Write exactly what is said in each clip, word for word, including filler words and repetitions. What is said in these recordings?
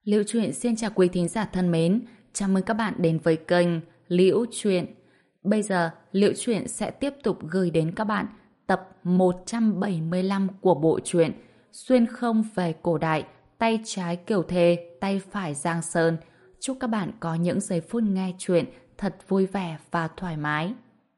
Liễu Chuyện xin chào quý thính giả thân mến, chào mừng các bạn đến với kênh Liễu Chuyện. Bây giờ, Liễu Chuyện sẽ tiếp tục gửi đến các bạn tập một trăm bảy mươi lăm của bộ truyện Xuyên không về cổ đại, tay trái Kiều Thê, tay phải Giang Sơn. Chúc các bạn có những giây phút nghe chuyện thật vui vẻ và thoải mái.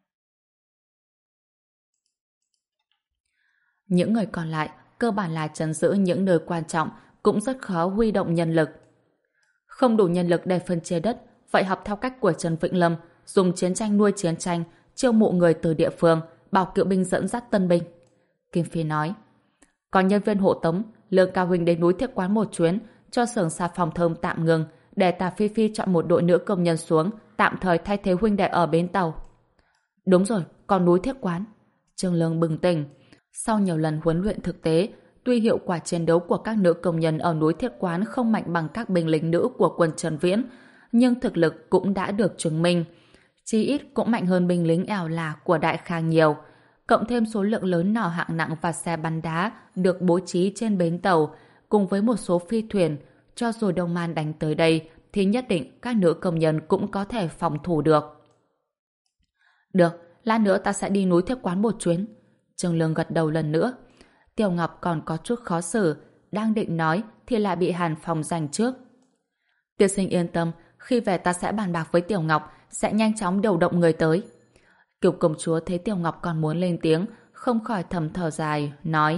Những người còn lại cơ bản là trấn giữ những nơi quan trọng, cũng rất khó huy động nhân lực. Không đủ nhân lực để phân chia đất, vậy học theo cách của Trần Vĩnh Lâm, dùng chiến tranh nuôi chiến tranh, chiêu mộ người từ địa phương, bảo kỵ binh dẫn dắt tân binh. Kim Phi nói, còn nhân viên hộ tống, Lương Cao Huynh đến núi Thiết Quán một chuyến, cho xưởng xà phòng thơm tạm ngừng, để Tà Phi Phi chọn một đội nữ công nhân xuống, tạm thời thay thế huynh đệ ở bến tàu. Đúng rồi, còn núi Thiết Quán. Trương Lương bừng tỉnh. Sau nhiều lần huấn luyện thực tế, tuy hiệu quả chiến đấu của các nữ công nhân ở núi Thiết Quán không mạnh bằng các binh lính nữ của quân Trần Viễn, nhưng thực lực cũng đã được chứng minh. Chí ít cũng mạnh hơn binh lính ẻo là của Đại Khang nhiều. Cộng thêm số lượng lớn nỏ hạng nặng và xe bắn đá được bố trí trên bến tàu, cùng với một số phi thuyền, cho dù Đông Man đánh tới đây, thì nhất định các nữ công nhân cũng có thể phòng thủ được. Được, lát nữa ta sẽ đi núi Thiết Quán một chuyến. Trương Lương gật đầu lần nữa. Tiểu Ngọc còn có chút khó xử, đang định nói thì lại bị Hàn Phong giành trước. Tiên sinh yên tâm, khi về ta sẽ bàn bạc với Tiểu Ngọc, sẽ nhanh chóng điều động người tới. Kiều công chúa thấy Tiểu Ngọc còn muốn lên tiếng, không khỏi thầm thở dài, nói: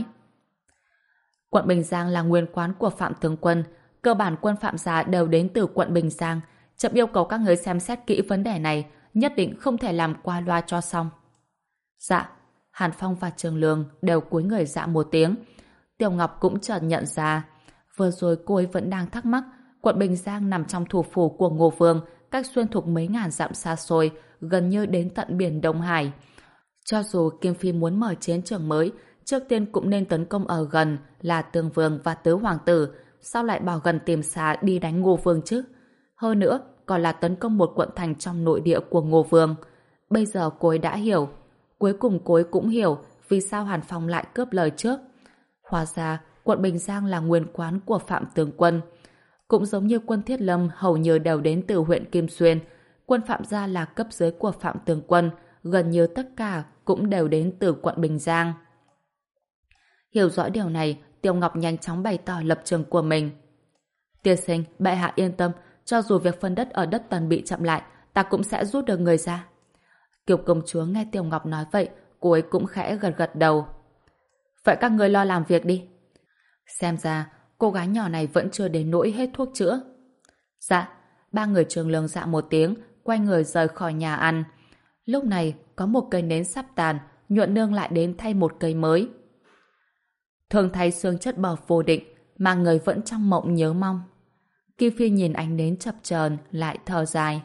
Quận Bình Giang là nguyên quán của Phạm tướng quân, cơ bản quân Phạm gia đều đến từ quận Bình Giang. Chậm yêu cầu các người xem xét kỹ vấn đề này, nhất định không thể làm qua loa cho xong. Dạ. Hàn Phong và Trương Lương đều cúi người dạ một tiếng. Tiểu Ngọc cũng chợt nhận ra, vừa rồi cô ấy vẫn đang thắc mắc, quận Bình Giang nằm trong thủ phủ của Ngô Vương, cách Xuyên Thục mấy ngàn dặm xa xôi, gần như đến tận biển Đông Hải. Cho dù Kim Phi muốn mở chiến trường mới, trước tiên cũng nên tấn công ở gần là Tương Vương và Tứ Hoàng tử, sao lại bỏ gần tìm xa đi đánh Ngô Vương chứ? Hơn nữa, còn là tấn công một quận thành trong nội địa của Ngô Vương. Bây giờ cô ấy đã hiểu. Cuối cùng cô ấy cũng hiểu vì sao Hàn Phong lại cướp lời trước. Hóa ra, quận Bình Giang là nguyên quán của Phạm tướng quân. Cũng giống như quân Thiết Lâm hầu như đều đến từ huyện Kim Xuyên, quân Phạm gia là cấp dưới của Phạm tướng quân, gần như tất cả cũng đều đến từ quận Bình Giang. Hiểu rõ điều này, Tiêu Ngọc nhanh chóng bày tỏ lập trường của mình. Tiên sinh, bệ hạ yên tâm, cho dù việc phân đất ở đất Tần bị chậm lại, ta cũng sẽ rút được người ra. Kiều công chúa nghe Tiểu Ngọc nói vậy, cô ấy cũng khẽ gật gật đầu. Vậy các người lo làm việc đi. Xem ra, cô gái nhỏ này vẫn chưa đến nỗi hết thuốc chữa. Dạ, ba người Trương Lương dạ một tiếng, quay người rời khỏi nhà ăn. Lúc này, có một cây nến sắp tàn, Nhuận Nương lại đến thay một cây mới. Thường thay xương chất bò vô định, mà người vẫn trong mộng nhớ mong. Kim Phi nhìn ánh nến chập chờn lại thở dài.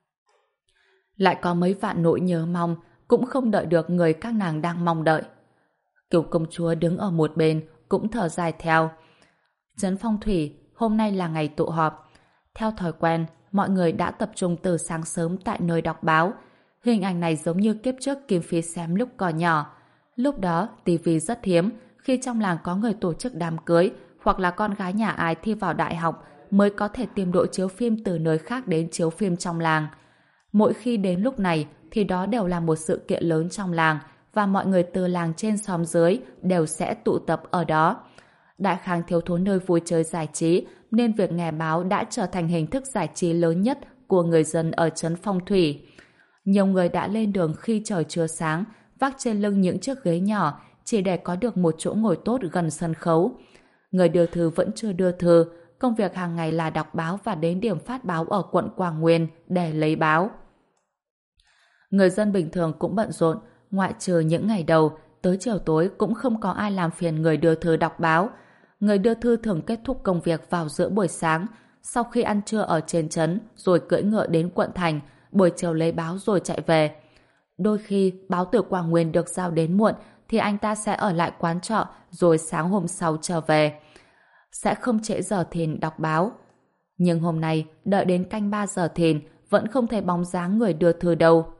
Lại có mấy vạn nỗi nhớ mong, cũng không đợi được người các nàng đang mong đợi. Kiều công chúa đứng ở một bên, cũng thở dài theo. Trấn Phong Thủy, hôm nay là ngày tụ họp. Theo thói quen, mọi người đã tập trung từ sáng sớm tại nơi đọc báo. Hình ảnh này giống như kiếp trước Kim Phi xem lúc còn nhỏ. Lúc đó, tivi rất hiếm, khi trong làng có người tổ chức đám cưới, hoặc là con gái nhà ai thi vào đại học, mới có thể tìm đội chiếu phim từ nơi khác đến chiếu phim trong làng. Mỗi khi đến lúc này thì đó đều là một sự kiện lớn trong làng và mọi người từ làng trên xóm dưới đều sẽ tụ tập ở đó. Đại Khang thiếu thốn nơi vui chơi giải trí nên việc nghe báo đã trở thành hình thức giải trí lớn nhất của người dân ở trấn Phong Thủy. Nhiều người đã lên đường khi trời chưa sáng, vác trên lưng những chiếc ghế nhỏ chỉ để có được một chỗ ngồi tốt gần sân khấu. Người đưa thư vẫn chưa đưa thư, công việc hàng ngày là đọc báo và đến điểm phát báo ở quận Quảng Nguyên để lấy báo. Người dân bình thường cũng bận rộn, ngoại trừ những ngày đầu, tới chiều tối cũng không có ai làm phiền người đưa thư đọc báo. Người đưa thư thường kết thúc công việc vào giữa buổi sáng, sau khi ăn trưa ở trên trấn rồi cưỡi ngựa đến quận thành, buổi chiều lấy báo rồi chạy về. Đôi khi báo từ Quảng Nguyên được giao đến muộn thì anh ta sẽ ở lại quán trọ rồi sáng hôm sau trở về. Sẽ không trễ giờ thìn đọc báo. Nhưng hôm nay, đợi đến canh ba giờ thìn, vẫn không thấy bóng dáng người đưa thư đâu.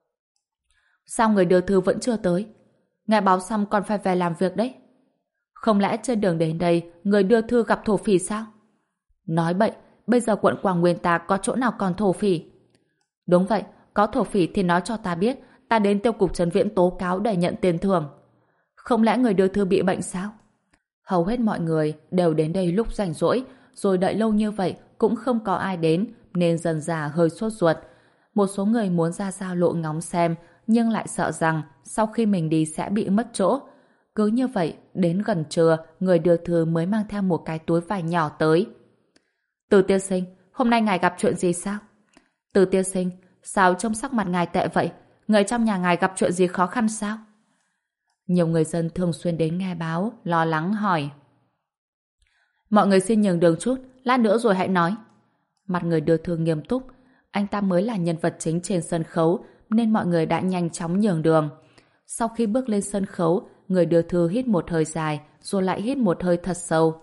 Sao người đưa thư vẫn chưa tới? Nghe báo xong còn phải về làm việc đấy. Không lẽ trên đường đến đây, người đưa thư gặp thổ phỉ sao? Nói bậy, bây giờ quận Quảng Nguyên ta có chỗ nào còn thổ phỉ? Đúng vậy, có thổ phỉ thì nói cho ta biết, ta đến tiêu cục trấn viễn tố cáo để nhận tiền thưởng. Không lẽ người đưa thư bị bệnh sao? Hầu hết mọi người đều đến đây lúc rảnh rỗi, rồi đợi lâu như vậy cũng không có ai đến, nên dần dà hơi sốt ruột. Một số người muốn ra giao lộ ngóng xem, nhưng lại sợ rằng sau khi mình đi sẽ bị mất chỗ. Cứ như vậy, đến gần trưa, người đưa thư mới mang theo một cái túi vải nhỏ tới. Từ tiên sinh, hôm nay ngài gặp chuyện gì sao? Từ tiên sinh, sao trông sắc mặt ngài tệ vậy? Người trong nhà ngài gặp chuyện gì khó khăn sao? Nhiều người dân thường xuyên đến nghe báo, lo lắng hỏi. Mọi người xin nhường đường chút, lát nữa rồi hãy nói. Mặt người đưa thư nghiêm túc, anh ta mới là nhân vật chính trên sân khấu, nên mọi người đã nhanh chóng nhường đường. Sau khi bước lên sân khấu, người đưa thư hít một hơi dài, rồi lại hít một hơi thật sâu.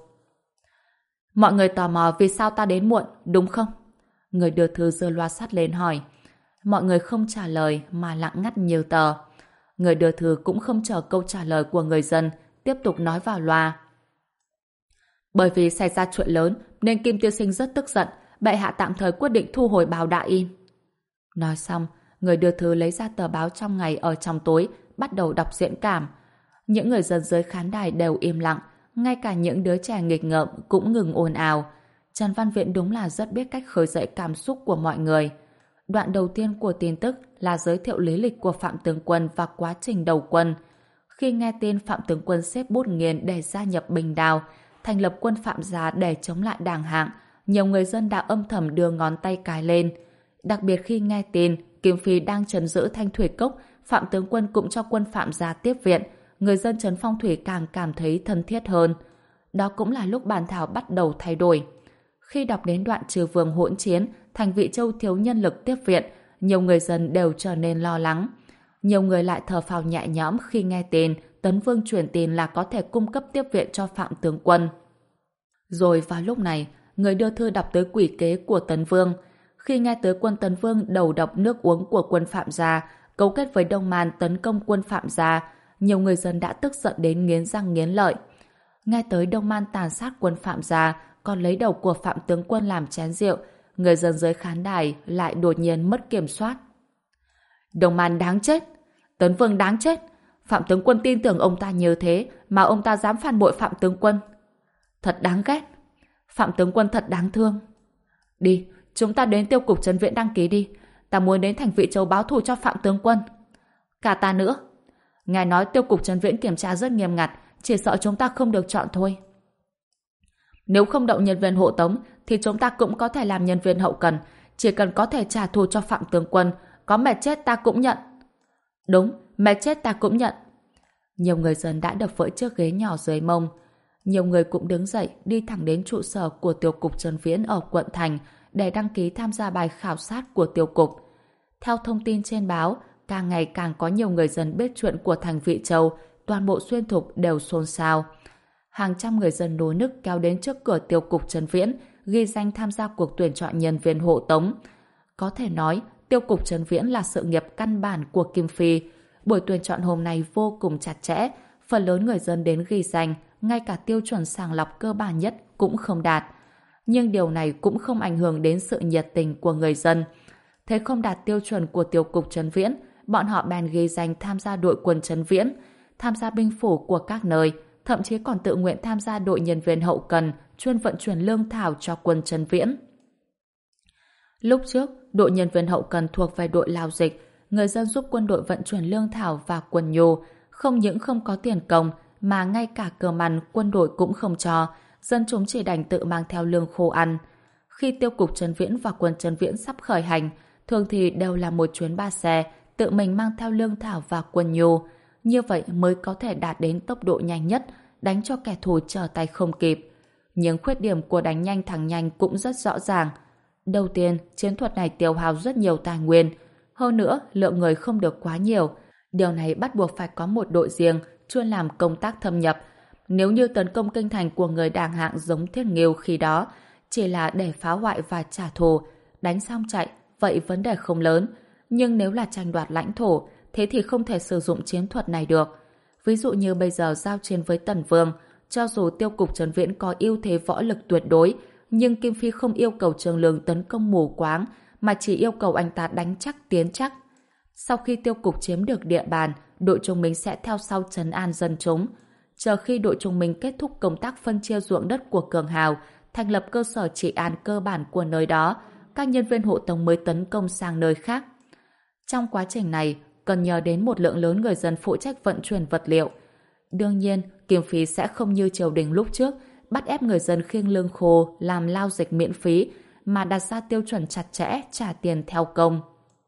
Mọi người tò mò vì sao ta đến muộn, đúng không? Người đưa thư giơ loa sắt lên hỏi. Mọi người không trả lời mà lặng ngắt nhiều tờ. Người đưa thư cũng không chờ câu trả lời của người dân, tiếp tục nói vào loa. Bởi vì xảy ra chuyện lớn nên Kim tiên sinh rất tức giận, bệ hạ tạm thời quyết định thu hồi báo đã in. Nói xong, người đưa thư lấy ra tờ báo trong ngày ở trong tối, bắt đầu đọc diễn cảm. Những người dân dưới khán đài đều im lặng, ngay cả những đứa trẻ nghịch ngợm cũng ngừng ồn ào. Trần Văn Viễn đúng là rất biết cách khơi dậy cảm xúc của mọi người. Đoạn đầu tiên của tin tức là giới thiệu lý lịch của Phạm Tướng Quân và quá trình đầu quân. Khi nghe tin Phạm Tướng Quân xếp bút nghiền để gia nhập Bình Đào, thành lập quân Phạm gia để chống lại Đảng Hạng, nhiều người dân đã âm thầm đưa ngón tay cái lên. Đặc biệt khi nghe tin Kim Phi đang trấn giữ Thanh Thủy Cốc, Phạm Tướng Quân cũng cho quân Phạm gia tiếp viện, người dân trấn Phong Thủy càng cảm thấy thân thiết hơn. Đó cũng là lúc bàn thảo bắt đầu thay đổi. Khi đọc đến đoạn trừ vương hỗn chiến, thành Vị Châu thiếu nhân lực tiếp viện, nhiều người dân đều trở nên lo lắng. Nhiều người lại thở phào nhẹ nhõm khi nghe tin Tấn Vương truyền tin là có thể cung cấp tiếp viện cho Phạm Tướng Quân. Rồi vào lúc này, người đưa thư đọc tới quỷ kế của Tấn Vương. Khi nghe tới quân Tấn Vương đầu độc nước uống của quân Phạm gia, cấu kết với Đông Man tấn công quân Phạm gia, nhiều người dân đã tức giận đến nghiến răng nghiến lợi. Nghe tới Đông Man tàn sát quân Phạm gia, còn lấy đầu của Phạm Tướng Quân làm chén rượu, người dân dưới khán đài lại đột nhiên mất kiểm soát. Đông Man đáng chết! Tấn Vương đáng chết! Phạm Tướng Quân tin tưởng ông ta như thế mà ông ta dám phản bội Phạm Tướng Quân. Thật đáng ghét! Phạm Tướng Quân thật đáng thương! Đi, chúng ta đến tiêu cục trấn viễn đăng ký đi. Ta muốn đến thành Vị Châu báo thù cho Phạm Tướng Quân. Cả ta nữa. Ngài nói tiêu cục trấn viễn kiểm tra rất nghiêm ngặt, chỉ sợ chúng ta không được chọn thôi. Nếu không đậu nhân viên hộ tống thì chúng ta cũng có thể làm nhân viên hậu cần, chỉ cần có thể trả thù cho Phạm Tướng Quân, có mệt chết ta cũng nhận. Đúng, mệt chết ta cũng nhận. Nhiều người dân đã đập vỡ chiếc ghế nhỏ dưới mông. Nhiều người cũng đứng dậy đi thẳng đến trụ sở của tiêu cục trấn viễn ở quận Thành để đăng ký tham gia bài khảo sát của tiêu cục. Theo thông tin trên báo, càng ngày càng có nhiều người dân biết chuyện của thành Vị Châu, toàn bộ Xuyên Thục đều xôn xao. Hàng trăm người dân nô nức kéo đến trước cửa tiêu cục trấn viễn, ghi danh tham gia cuộc tuyển chọn nhân viên hộ tống. Có thể nói, tiêu cục trấn viễn là sự nghiệp căn bản của Kim Phi. Buổi tuyển chọn hôm nay vô cùng chặt chẽ, phần lớn người dân đến ghi danh, ngay cả tiêu chuẩn sàng lọc cơ bản nhất cũng không đạt. Nhưng điều này cũng không ảnh hưởng đến sự nhiệt tình của người dân. Thế không đạt tiêu chuẩn của tiêu cục trấn viễn, bọn họ bèn ghi danh tham gia đội quân trấn viễn, tham gia binh phủ của các nơi, thậm chí còn tự nguyện tham gia đội nhân viên hậu cần chuyên vận chuyển lương thảo cho quân trấn viễn. Lúc trước, đội nhân viên hậu cần thuộc về đội lao dịch, người dân giúp quân đội vận chuyển lương thảo và quân nhu, không những không có tiền công mà ngay cả cơm ăn quân đội cũng không cho, dân chúng chỉ đành tự mang theo lương khô ăn. Khi tiêu cục trấn viễn và quân trấn viễn sắp khởi hành, thường thì đều là một chuyến ba xe, tự mình mang theo lương thảo và quân nhu. Như vậy mới có thể đạt đến tốc độ nhanh nhất, đánh cho kẻ thù trở tay không kịp. Nhưng khuyết điểm của đánh nhanh thắng nhanh cũng rất rõ ràng. Đầu tiên, chiến thuật này tiêu hao rất nhiều tài nguyên. Hơn nữa, lượng người không được quá nhiều. Điều này bắt buộc phải có một đội riêng chuyên làm công tác thâm nhập. Nếu như tấn công kinh thành của người Đàng Hạng giống Thiết Nghiêu khi đó, chỉ là để phá hoại và trả thù, đánh xong chạy, vậy vấn đề không lớn. Nhưng nếu là tranh đoạt lãnh thổ, thế thì không thể sử dụng chiến thuật này được. Ví dụ như bây giờ giao chiến với Tần Vương, cho dù tiêu cục trấn viễn có ưu thế võ lực tuyệt đối, nhưng Kim Phi không yêu cầu Trường Lương tấn công mù quáng, mà chỉ yêu cầu anh ta đánh chắc tiến chắc. Sau khi tiêu cục chiếm được địa bàn, đội Trung Minh sẽ theo sau trấn an dân chúng. Chờ khi đội Trung Minh kết thúc công tác phân chia ruộng đất của Cường Hào, thành lập cơ sở trị an cơ bản của nơi đó, các nhân viên hộ tống mới tấn công sang nơi khác. Trong quá trình này, cần nhờ đến một lượng lớn người dân phụ trách vận chuyển vật liệu. Đương nhiên, Kim Phi sẽ không như triều đình lúc trước, bắt ép người dân khiêng lương khô làm lao dịch miễn phí, mà đặt ra tiêu chuẩn chặt chẽ trả tiền theo công.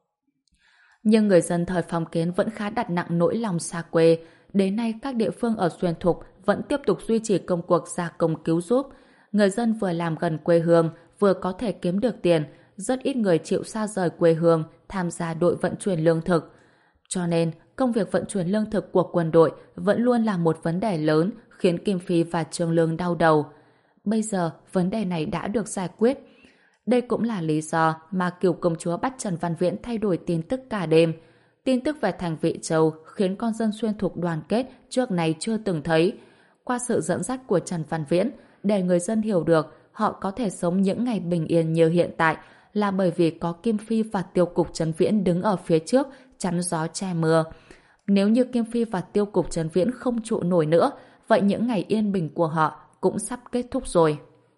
Nhưng người dân thời phong kiến vẫn khá đặt nặng nỗi lòng xa quê. Đến nay, các địa phương ở Xuyên Thục vẫn tiếp tục duy trì công cuộc gia công cứu giúp. Người dân vừa làm gần quê hương, vừa có thể kiếm được tiền. Rất ít người chịu xa rời quê hương tham gia đội vận chuyển lương thực. Cho nên, công việc vận chuyển lương thực của quân đội vẫn luôn là một vấn đề lớn khiến Kim Phi và Trương Lương đau đầu. Bây giờ, vấn đề này đã được giải quyết. Đây cũng là lý do mà Kiều công chúa bắt Trần Văn Viễn thay đổi tin tức cả đêm. Tin tức về thành Vị Châu khiến con dân Xuyên Thục đoàn kết trước này chưa từng thấy. Qua sự dẫn dắt của Trần Văn Viễn, để người dân hiểu được họ có thể sống những ngày bình yên như hiện tại là bởi vì có Kim Phi và Tiêu cục Trấn Viễn đứng ở phía trước chắn gió che mưa. Nếu như Kim Phi và Tiêu cục Trấn Viễn không trụ nổi nữa, vậy những ngày yên bình của họ cũng sắp kết thúc rồi.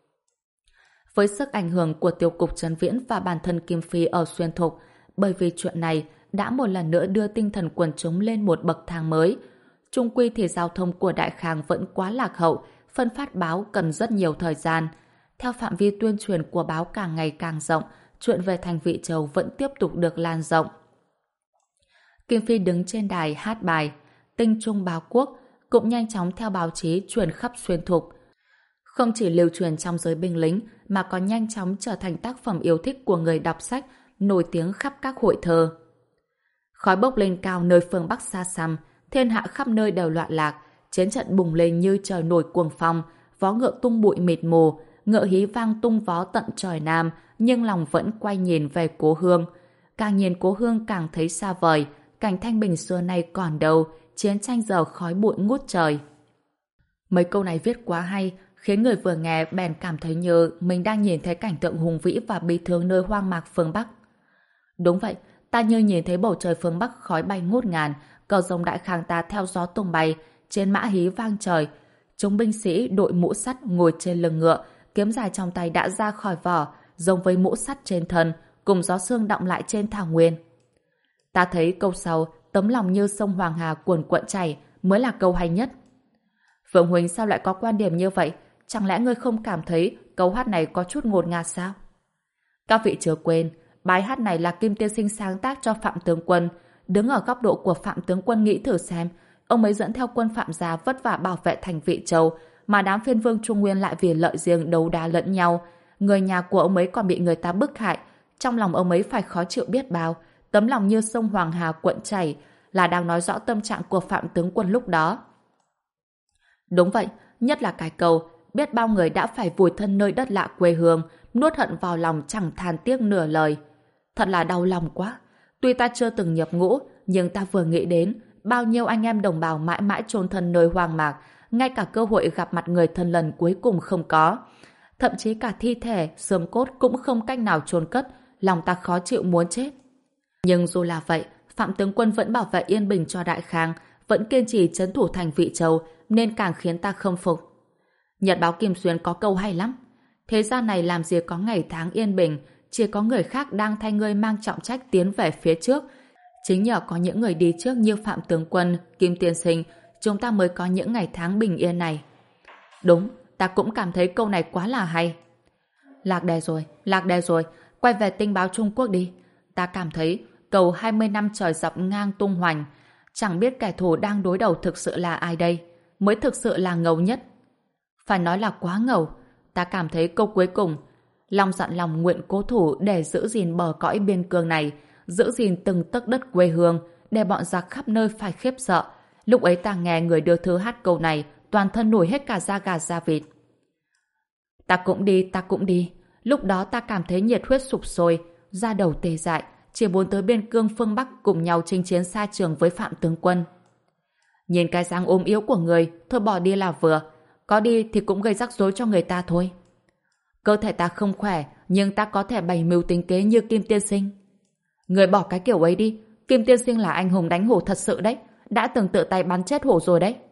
Với sức ảnh hưởng của Tiêu cục Trấn Viễn và bản thân Kim Phi ở Xuyên Thục, bởi vì chuyện này đã một lần nữa đưa tinh thần quần chúng lên một bậc thang mới. Chung quy thì giao thông của Đại Khang vẫn quá lạc hậu, phân phát báo cần rất nhiều thời gian. Theo phạm vi tuyên truyền của báo càng ngày càng rộng, chuyện về thành Vị Châu vẫn tiếp tục được lan rộng. Kim Phi đứng trên đài hát bài Tinh Trung Báo Quốc, cũng nhanh chóng theo báo chí truyền khắp Xuyên Thục. Không chỉ lưu truyền trong giới binh lính, mà còn nhanh chóng trở thành tác phẩm yêu thích của người đọc sách, nổi tiếng khắp các hội thơ. Khói bốc lên cao nơi phương Bắc xa xăm, thiên hạ khắp nơi đều loạn lạc, chiến trận bùng lên như trời nổi cuồng phong, vó ngựa tung bụi mịt mù, ngựa hí vang tung vó tận trời Nam, nhưng lòng vẫn quay nhìn về cố hương. Càng nhìn cố hương càng thấy xa vời, cảnh thanh bình xưa nay còn đâu, chiến tranh giờ khói bụi ngút trời. Mấy câu này viết quá hay, khiến người vừa nghe bèn cảm thấy như mình đang nhìn thấy cảnh tượng hùng vĩ và bi thương nơi hoang mạc phương Bắc. Đúng vậy, ta như nhìn thấy bầu trời phương Bắc khói bay ngút ngàn, cờ rồng Đại Khang ta theo gió tung bay, trên mã hí vang trời. Chúng binh sĩ đội mũ sắt ngồi trên lưng ngựa, kiếm dài trong tay đã ra khỏi vỏ, giống với mũ sắt trên thân, cùng gió sương đọng lại trên thảo nguyên. Ta thấy câu sau, tấm lòng như sông Hoàng Hà cuồn cuộn chảy, mới là câu hay nhất. Phượng Huỳnh sao lại có quan điểm như vậy? Chẳng lẽ ngươi không cảm thấy câu hát này có chút ngột ngạt sao? Các vị chưa quên, bài hát này là Kim Tiên Sinh sáng tác cho Phạm Tướng Quân. Đứng ở góc độ của Phạm Tướng Quân nghĩ thử xem, ông ấy dẫn theo quân Phạm gia vất vả bảo vệ thành Vị Châu, mà đám phiên vương Trung Nguyên lại vì lợi riêng đấu đá lẫn nhau. Người nhà của ông ấy còn bị người ta bức hại. Trong lòng ông ấy phải khó chịu biết bao. Tấm lòng như sông Hoàng Hà cuộn chảy, là đang nói rõ tâm trạng của Phạm Tướng Quân lúc đó. Đúng vậy, nhất là cái câu biết bao người đã phải vùi thân nơi đất lạ quê hương, nuốt hận vào lòng chẳng than tiếc nửa lời. Thật là đau lòng quá. Tuy ta chưa từng nhập ngũ, nhưng ta vừa nghĩ đến bao nhiêu anh em đồng bào mãi mãi chôn thân nơi hoang mạc, ngay cả cơ hội gặp mặt người thân lần cuối cùng không có. Thậm chí cả thi thể, xương cốt cũng không cách nào chôn cất, lòng ta khó chịu muốn chết. Nhưng dù là vậy, Phạm Tướng Quân vẫn bảo vệ yên bình cho Đại Khang, vẫn kiên trì trấn thủ thành Vị Châu, nên càng khiến ta khâm phục. Nhật báo Kim Xuyên có câu hay lắm. Thế gian này làm gì có ngày tháng yên bình, chỉ có người khác đang thay ngươi mang trọng trách tiến về phía trước. Chính nhờ có những người đi trước như Phạm Tướng Quân, Kim Tiên Sinh, chúng ta mới có những ngày tháng bình yên này. Đúng, ta cũng cảm thấy câu này quá là hay. Lạc đề rồi, lạc đề rồi, quay về tinh báo Trung Quốc đi. Ta cảm thấy cầu hai mươi năm trời dọc ngang tung hoành, chẳng biết kẻ thù đang đối đầu thực sự là ai đây, mới thực sự là ngầu nhất. Phải nói là quá ngầu. Ta cảm thấy câu cuối cùng, lòng dặn lòng nguyện cố thủ để giữ gìn bờ cõi biên cương này, giữ gìn từng tấc đất quê hương, để bọn giặc khắp nơi phải khiếp sợ. Lúc ấy ta nghe người đưa thư hát câu này, toàn thân nổi hết cả da gà da vịt. Ta cũng đi, ta cũng đi. Lúc đó ta cảm thấy nhiệt huyết sục sôi, da đầu tê dại, chỉ muốn tới biên cương phương Bắc cùng nhau chinh chiến xa trường với Phạm Tướng Quân. Nhìn cái dáng ốm yếu của người, thôi bỏ đi là vừa. Có đi thì cũng gây rắc rối cho người ta thôi. Cơ thể ta không khỏe, nhưng ta có thể bày mưu tính kế như Kim tiên sinh. Người bỏ cái kiểu ấy đi, Kim tiên sinh là anh hùng đánh hổ thật sự đấy, đã từng tự tay bắn chết hổ rồi đấy.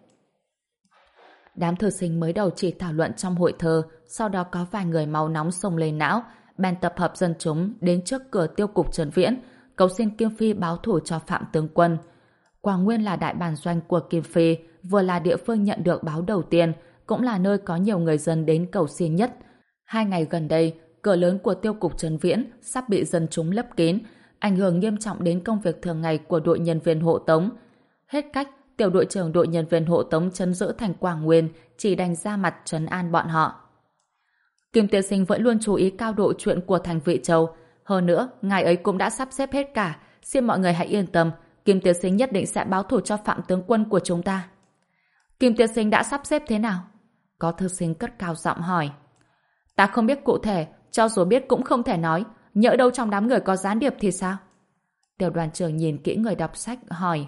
Đám thư sinh mới đầu chỉ thảo luận trong hội thơ, sau đó có vài người máu nóng xông lên não, bèn tập hợp dân chúng đến trước cửa tiêu cục Trần Viễn, cầu xin Kim Phi báo thù cho Phạm tướng quân. Quảng Nguyên là đại bản doanh của Kim Phi, vừa là địa phương nhận được báo đầu tiên, cũng là nơi có nhiều người dân đến cầu xin nhất. Hai ngày gần đây, cửa lớn của tiêu cục Trần Viễn sắp bị dân chúng lấp kín, ảnh hưởng nghiêm trọng đến công việc thường ngày của đội nhân viên hộ tống. Hết cách, tiểu đội trưởng đội nhân viên hộ tống trấn giữ thành Quảng Nguyên chỉ đành ra mặt trấn an bọn họ. Kim tiên sinh vẫn luôn chú ý cao độ chuyện của thành Vị Châu. Hơn nữa, ngài ấy cũng đã sắp xếp hết cả. Xin mọi người hãy yên tâm, Kim tiên sinh nhất định sẽ báo thù cho Phạm tướng quân của chúng ta. Kim tiên sinh đã sắp xếp thế nào? Có thư sinh cất cao giọng hỏi. Ta không biết cụ thể, cho dù biết cũng không thể nói. Nhỡ đâu trong đám người có gián điệp thì sao? Tiểu đoàn trưởng nhìn kỹ người đọc sách hỏi.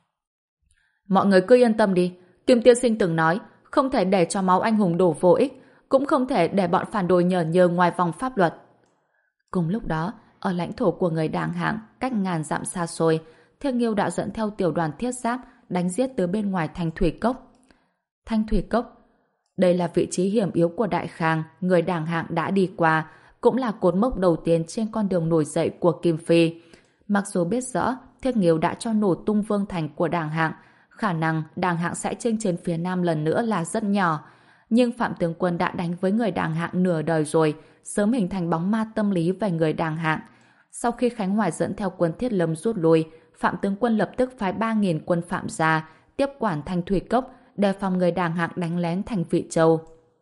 Mọi người cứ yên tâm đi. Kim tiên sinh từng nói không thể để cho máu anh hùng đổ vô ích, cũng không thể để bọn phản đồ nhờ nhơ ngoài vòng pháp luật. Cùng lúc đó, ở lãnh thổ của người Đàng Hạng, cách ngàn dặm xa xôi, Thiên Nghiêu đã dẫn theo tiểu đoàn thiết giáp đánh giết từ bên ngoài Thanh Thủy Cốc. Thanh Thủy Cốc, đây là vị trí hiểm yếu của Đại Khang, người Đàng Hạng đã đi qua, cũng là cột mốc đầu tiên trên con đường nổi dậy của Kim Phi. Mặc dù biết rõ Thiên Nghiêu đã cho nổ tung vương thành của Đàng Hạng, khả năng Đàng Hạng sẽ chinh chiến phía Nam lần nữa là rất nhỏ. Nhưng Phạm tướng quân đã đánh với người Đàng Hạng nửa đời rồi, sớm hình thành bóng ma tâm lý về người Đàng Hạng. Sau khi Khánh Hoài dẫn theo quân Thiết Lâm rút lui, Phạm tướng quân lập tức phái ba nghìn quân Phạm ra tiếp quản Thanh Thủy Cốc, đề phòng người Đàng Hạng đánh lén thành Vị Châu.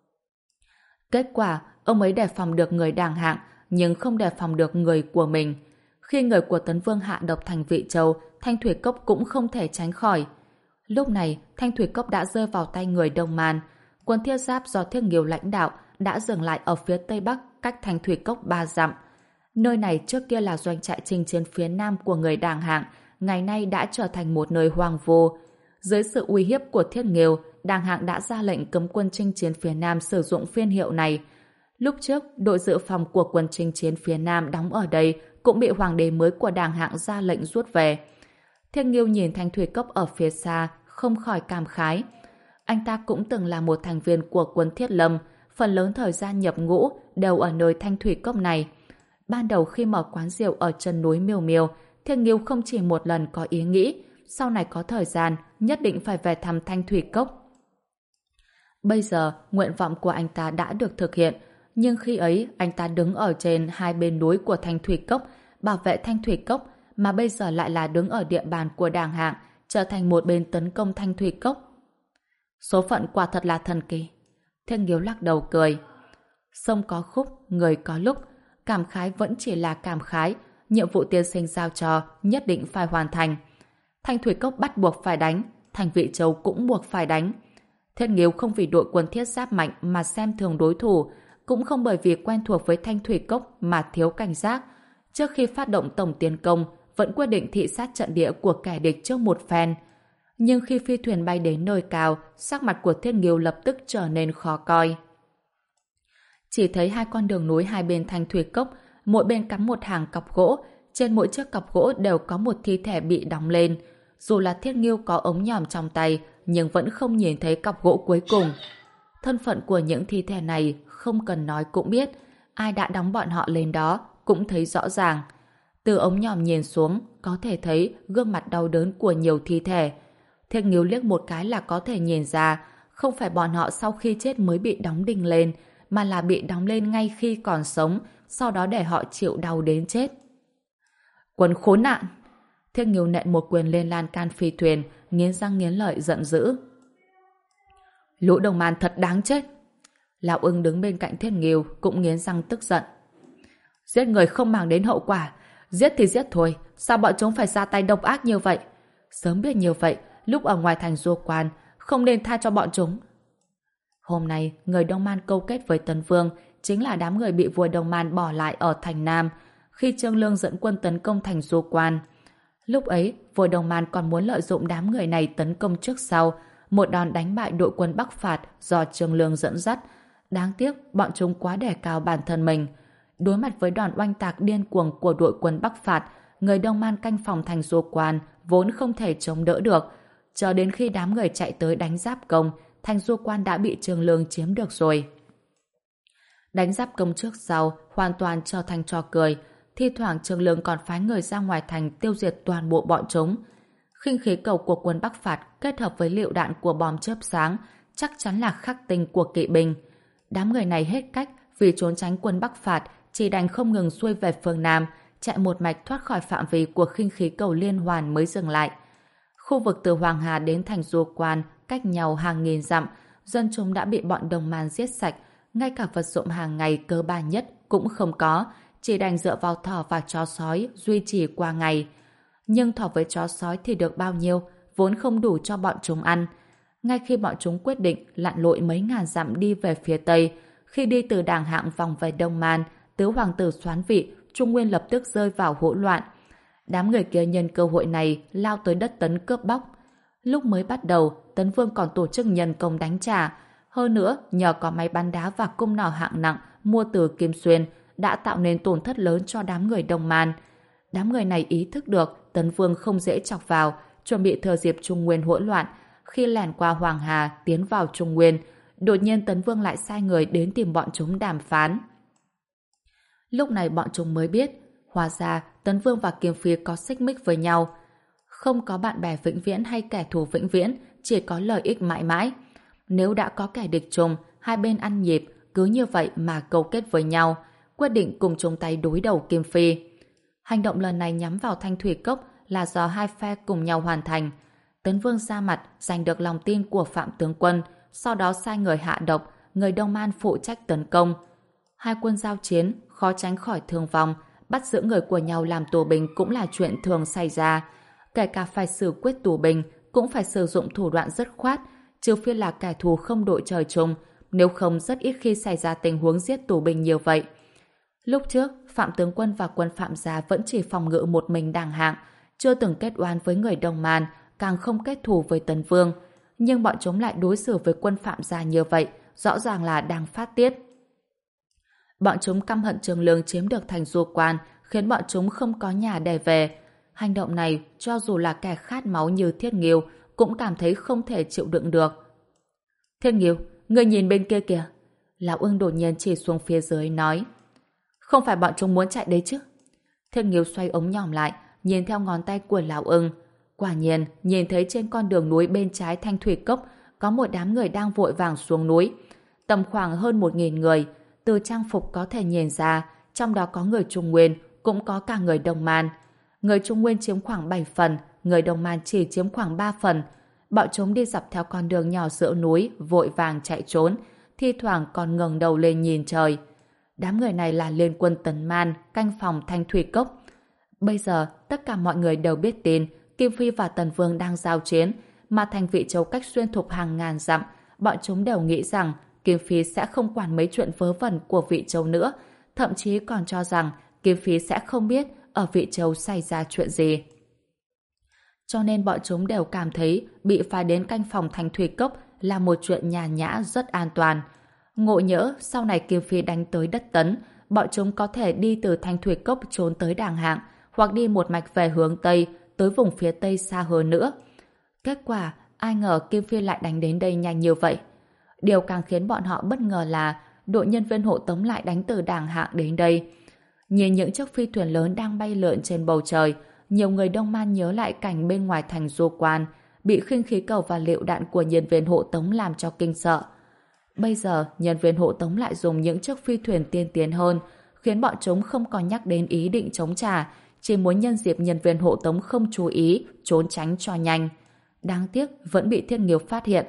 Kết quả, ông ấy đề phòng được người Đàng Hạng, nhưng không đề phòng được người của mình. Khi người của Tấn Vương hạ độc thành Vị Châu, Thanh Thủy Cốc cũng không thể tránh khỏi. Lúc này, Thanh Thủy Cốc đã rơi vào tay người Đông Man. Quân thiết giáp do Thiết Nghiêu lãnh đạo đã dừng lại ở phía tây bắc cách Thanh Thủy Cốc ba dặm. Nơi này trước kia là doanh trại chinh chiến phía nam của người Đàng Hạng, ngày nay đã trở thành một nơi hoang vô. Dưới sự uy hiếp của Thiết Nghiêu, Đàng Hạng đã ra lệnh cấm quân chinh chiến phía nam sử dụng phiên hiệu này. Lúc trước, đội dự phòng của quân chinh chiến phía nam đóng ở đây cũng bị hoàng đế mới của Đàng Hạng ra lệnh rút về. Thiết Nghiêu nhìn Thanh Thủy Cốc ở phía xa, không khỏi cảm khái. Anh ta cũng từng là một thành viên của quân Thiết Lâm, phần lớn thời gian nhập ngũ đều ở nơi Thanh Thủy Cốc này. Ban đầu khi mở quán rượu ở chân núi Miêu Miêu, Thiết Nghiêu không chỉ một lần có ý nghĩ, sau này có thời gian nhất định phải về thăm Thanh Thủy Cốc. Bây giờ, nguyện vọng của anh ta đã được thực hiện, nhưng khi ấy anh ta đứng ở trên hai bên núi của Thanh Thủy Cốc, bảo vệ Thanh Thủy Cốc, mà bây giờ lại là đứng ở địa bàn của Đàng Hạng, trở thành một bên tấn công Thanh Thủy Cốc. Số phận quả thật là thần kỳ. Thiên Nghiêu lắc đầu cười. Sông có khúc, người có lúc, cảm khái vẫn chỉ là cảm khái, nhiệm vụ tiên sinh giao cho nhất định phải hoàn thành. Thanh Thủy Cốc bắt buộc phải đánh, Thành Vị Châu cũng buộc phải đánh. Thiên Nghiêu không vì đội quân thiết giáp mạnh mà xem thường đối thủ, cũng không bởi vì quen thuộc với Thanh Thủy Cốc mà thiếu cảnh giác. Trước khi phát động tổng tiến công, vẫn quyết định thị sát trận địa của kẻ địch trước một phen. Nhưng khi phi thuyền bay đến nơi cao, sắc mặt của Thiên Nghiêu lập tức trở nên khó coi. Chỉ thấy hai con đường núi hai bên Thanh Thủy Cốc, mỗi bên cắm một hàng cọc gỗ, trên mỗi chiếc cọc gỗ đều có một thi thể bị đóng lên. Dù là Thiên Nghiêu có ống nhòm trong tay, nhưng vẫn không nhìn thấy cọc gỗ cuối cùng. Thân phận của những thi thể này không cần nói cũng biết, ai đã đóng bọn họ lên đó cũng thấy rõ ràng. Từ ống nhòm nhìn xuống, có thể thấy gương mặt đau đớn của nhiều thi thể. Thiên Nghiêu liếc một cái là có thể nhìn ra, không phải bọn họ sau khi chết mới bị đóng đinh lên, mà là bị đóng lên ngay khi còn sống, sau đó để họ chịu đau đến chết. Quân khốn nạn! Thiên Nghiêu nện một quyền lên lan can phi thuyền, nghiến răng nghiến lợi giận dữ. Lũ Đồng Man thật đáng chết! Lão Ưng đứng bên cạnh Thiên Nghiêu cũng nghiến răng tức giận. Giết người không màng đến hậu quả, giết thì giết thôi, sao bọn chúng phải ra tay độc ác như vậy? Sớm biết như vậy, lúc ở ngoài thành Du Quan, không nên tha cho bọn chúng. Hôm nay, người Đông Man câu kết với Tấn Vương chính là đám người bị vua Đông Man bỏ lại ở thành Nam khi Trương Lương dẫn quân tấn công thành Du Quan. Lúc ấy, vua Đông Man còn muốn lợi dụng đám người này tấn công trước sau, một đòn đánh bại đội quân Bắc Phạt do Trương Lương dẫn dắt, Đáng tiếc, bọn chúng quá đè cao bản thân mình. Đối mặt với đòn oanh tạc điên cuồng của đội quân Bắc phạt, người Đông Man canh phòng thành Du Quan vốn không thể chống đỡ được. Cho đến khi đám người chạy tới đánh giáp công, thành Du Quan đã bị Trương Lương chiếm được rồi. Đánh giáp công trước sau hoàn toàn trở thành trò cười. Thi thoảng Trương Lương còn phái người ra ngoài thành tiêu diệt toàn bộ bọn chúng. Khinh khí cầu của quân Bắc phạt kết hợp với lựu đạn của bom chớp sáng chắc chắn là khắc tinh của kỵ binh. Đám người này hết cách vì trốn tránh quân Bắc phạt chỉ đành không ngừng xuôi về phương Nam, chạy một mạch thoát khỏi phạm vi của khinh khí cầu liên hoàn mới dừng lại. Khu vực từ Hoàng Hà đến thành Du Quan cách nhau hàng nghìn dặm, dân chúng đã bị bọn Đồng Man giết sạch, ngay cả vật dụng hàng ngày cơ bản nhất cũng không có, chỉ đành dựa vào thỏ và chó sói duy trì qua ngày. Nhưng thỏ với chó sói thì được bao nhiêu, vốn không đủ cho bọn chúng ăn. Ngay khi bọn chúng quyết định lặn lội mấy ngàn dặm đi về phía Tây, khi đi từ Đàng Hạng vòng về Đông Man, tứ hoàng tử soán vị, Trung Nguyên lập tức rơi vào hỗn loạn. Đám người kia nhân cơ hội này lao tới đất Tấn cướp bóc. Lúc mới bắt đầu, Tấn Vương còn tổ chức nhân công đánh trả. Hơn nữa, nhờ có máy bắn đá và cung nỏ hạng nặng mua từ Kim Xuyên đã tạo nên tổn thất lớn cho đám người Đông Man. Đám người này ý thức được Tấn Vương không dễ chọc vào, chuẩn bị thừa dịp Trung Nguyên hỗn loạn. Khi lẻn qua Hoàng Hà tiến vào Trung Nguyên, đột nhiên Tấn Vương lại sai người đến tìm bọn chúng đàm phán. Lúc này bọn chúng mới biết, hóa ra Tấn Vương và Kiêm Phi có xích mích với nhau. Không có bạn bè vĩnh viễn hay kẻ thù vĩnh viễn, chỉ có lợi ích mãi mãi. Nếu đã có kẻ địch chung, hai bên ăn nhịp, cứ như vậy mà câu kết với nhau, quyết định cùng chung tay đối đầu Kiêm Phi. Hành động lần này nhắm vào Thanh Thủy Cốc là do hai phe cùng nhau hoàn thành. Tấn Vương ra mặt giành được lòng tin của Phạm tướng quân, sau đó sai người hạ độc, người Đông Man phụ trách tấn công. Hai quân giao chiến, khó tránh khỏi thương vong, bắt giữ người của nhau làm tù binh cũng là chuyện thường xảy ra. Kể cả phải xử quyết tù binh, cũng phải sử dụng thủ đoạn dứt khoát, trừ phi là kẻ thù không đội trời chung, nếu không rất ít khi xảy ra tình huống giết tù binh như vậy. Lúc trước, Phạm tướng quân và quân Phạm gia vẫn chỉ phòng ngự một mình Đàng Hạng, chưa từng kết oán với người Đông Man, càng không kết thù với Tấn Vương. Nhưng bọn chúng lại đối xử với quân Phạm gia như vậy, rõ ràng là đang phát tiết. Bọn chúng căm hận Trương Lương chiếm được thành Du Quan, khiến bọn chúng không có nhà để về. Hành động này, cho dù là kẻ khát máu như Thiết Nghiêu, cũng cảm thấy không thể chịu đựng được. Thiết Nghiêu, người nhìn bên kia kìa. Lão Ưng đột nhiên chỉ xuống phía dưới nói. Không phải bọn chúng muốn chạy đấy chứ? Thiết Nghiêu xoay ống nhòm lại, nhìn theo ngón tay của Lão Ưng. Quả nhiên, nhìn thấy trên con đường núi bên trái Thanh Thủy Cốc có một đám người đang vội vàng xuống núi. Tầm khoảng hơn một nghìn người, từ trang phục có thể nhìn ra, trong đó có người Trung Nguyên, cũng có cả người Đông Man. Người Trung Nguyên chiếm khoảng bảy phần, người Đông Man chỉ chiếm khoảng ba phần. Bọn chúng đi dọc theo con đường nhỏ giữa núi, vội vàng chạy trốn, thi thoảng còn ngẩng đầu lên nhìn trời. Đám người này là liên quân Tấn Man, canh phòng Thanh Thủy Cốc. Bây giờ, tất cả mọi người đều biết tin Kim Phi và Tần Vương đang giao chiến, mà thành Vị Châu cách xuyên thục hàng ngàn dặm. Bọn chúng đều nghĩ rằng Kim Phi sẽ không quản mấy chuyện vớ vẩn của Vị Châu nữa, thậm chí còn cho rằng Kim Phi sẽ không biết ở Vị Châu xảy ra chuyện gì. Cho nên bọn chúng đều cảm thấy bị phái đến canh phòng Thanh Thủy Cốc là một chuyện nhàn nhã rất an toàn. Ngộ nhỡ sau này Kim Phi đánh tới đất Tấn, bọn chúng có thể đi từ Thanh Thủy Cốc trốn tới Đàng Hạng, hoặc đi một mạch về hướng Tây, tới vùng phía Tây xa hơn nữa. Kết quả, ai ngờ Kim Phi lại đánh đến đây nhanh như vậy. Điều càng khiến bọn họ bất ngờ là đội nhân viên hộ tống lại đánh từ Đàng Hạng đến đây. Nhìn những chiếc phi thuyền lớn đang bay lượn trên bầu trời, nhiều người Đông Man nhớ lại cảnh bên ngoài thành Du Quan, bị khinh khí cầu và lựu đạn của nhân viên hộ tống làm cho kinh sợ. Bây giờ, nhân viên hộ tống lại dùng những chiếc phi thuyền tiên tiến hơn, khiến bọn chúng không còn nhắc đến ý định chống trả, chỉ muốn nhân dịp nhân viên hộ tống không chú ý, trốn tránh cho nhanh. Đáng tiếc, vẫn bị Thiết Nghiêu phát hiện.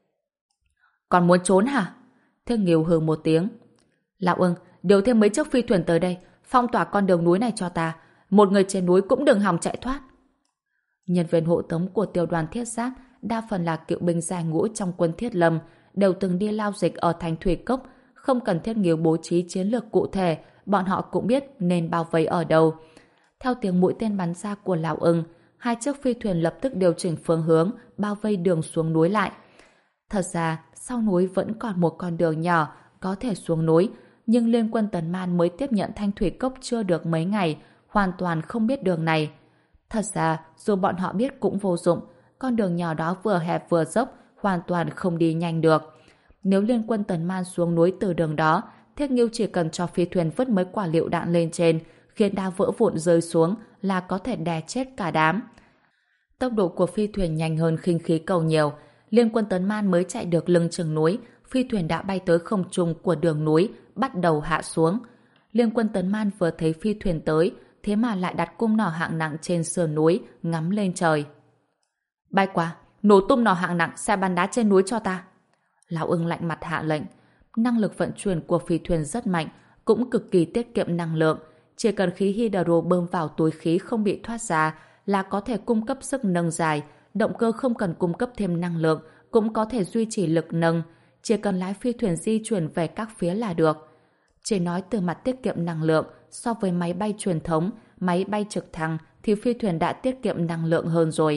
Còn muốn trốn hả? Thiết Nghiêu hừ một tiếng. Lão Ưng, điều thêm mấy chiếc phi thuyền tới đây, phong tỏa con đường núi này cho ta. Một người trên núi cũng đừng hòng chạy thoát. Nhân viên hộ tống của tiểu đoàn Thiết Giáp đa phần là cựu binh giai ngũ trong quân Thiết Lâm, đều từng đi lao dịch ở thành Thủy Cốc, không cần Thiết Nghiêu bố trí chiến lược cụ thể, bọn họ cũng biết nên bao vây ở đâu. Theo tiếng mũi tên bắn ra của Lão Ưng, hai chiếc phi thuyền lập tức điều chỉnh phương hướng, bao vây đường xuống núi lại. Thật ra, sau núi vẫn còn một con đường nhỏ, có thể xuống núi, nhưng Liên Quân Tấn Man mới tiếp nhận Thanh Thủy Cốc chưa được mấy ngày, hoàn toàn không biết đường này. Thật ra, dù bọn họ biết cũng vô dụng, con đường nhỏ đó vừa hẹp vừa dốc, hoàn toàn không đi nhanh được. Nếu Liên Quân Tấn Man xuống núi từ đường đó, Thiết Nghiêu chỉ cần cho phi thuyền vứt mấy quả lựu đạn lên trên, khiến đá vỡ vụn rơi xuống là có thể đè chết cả đám. Tốc độ của phi thuyền nhanh hơn khinh khí cầu nhiều. Liên Quân Tấn Man mới chạy được lưng chừng núi, phi thuyền đã bay tới không trung của đường núi, bắt đầu hạ xuống. Liên Quân Tấn Man vừa thấy phi thuyền tới, thế mà lại đặt cung nỏ hạng nặng trên sườn núi, ngắm lên trời. Bay qua, nổ tung nỏ hạng nặng xe bắn đá trên núi cho ta. Lão Ưng lạnh mặt hạ lệnh. Năng lực vận chuyển của phi thuyền rất mạnh, cũng cực kỳ tiết kiệm năng lượng. Chỉ cần khí hydro bơm vào túi khí không bị thoát ra là có thể cung cấp sức nâng dài, động cơ không cần cung cấp thêm năng lượng, cũng có thể duy trì lực nâng, chỉ cần lái phi thuyền di chuyển về các phía là được. Chỉ nói từ mặt tiết kiệm năng lượng, so với máy bay truyền thống, máy bay trực thăng thì phi thuyền đã tiết kiệm năng lượng hơn rồi.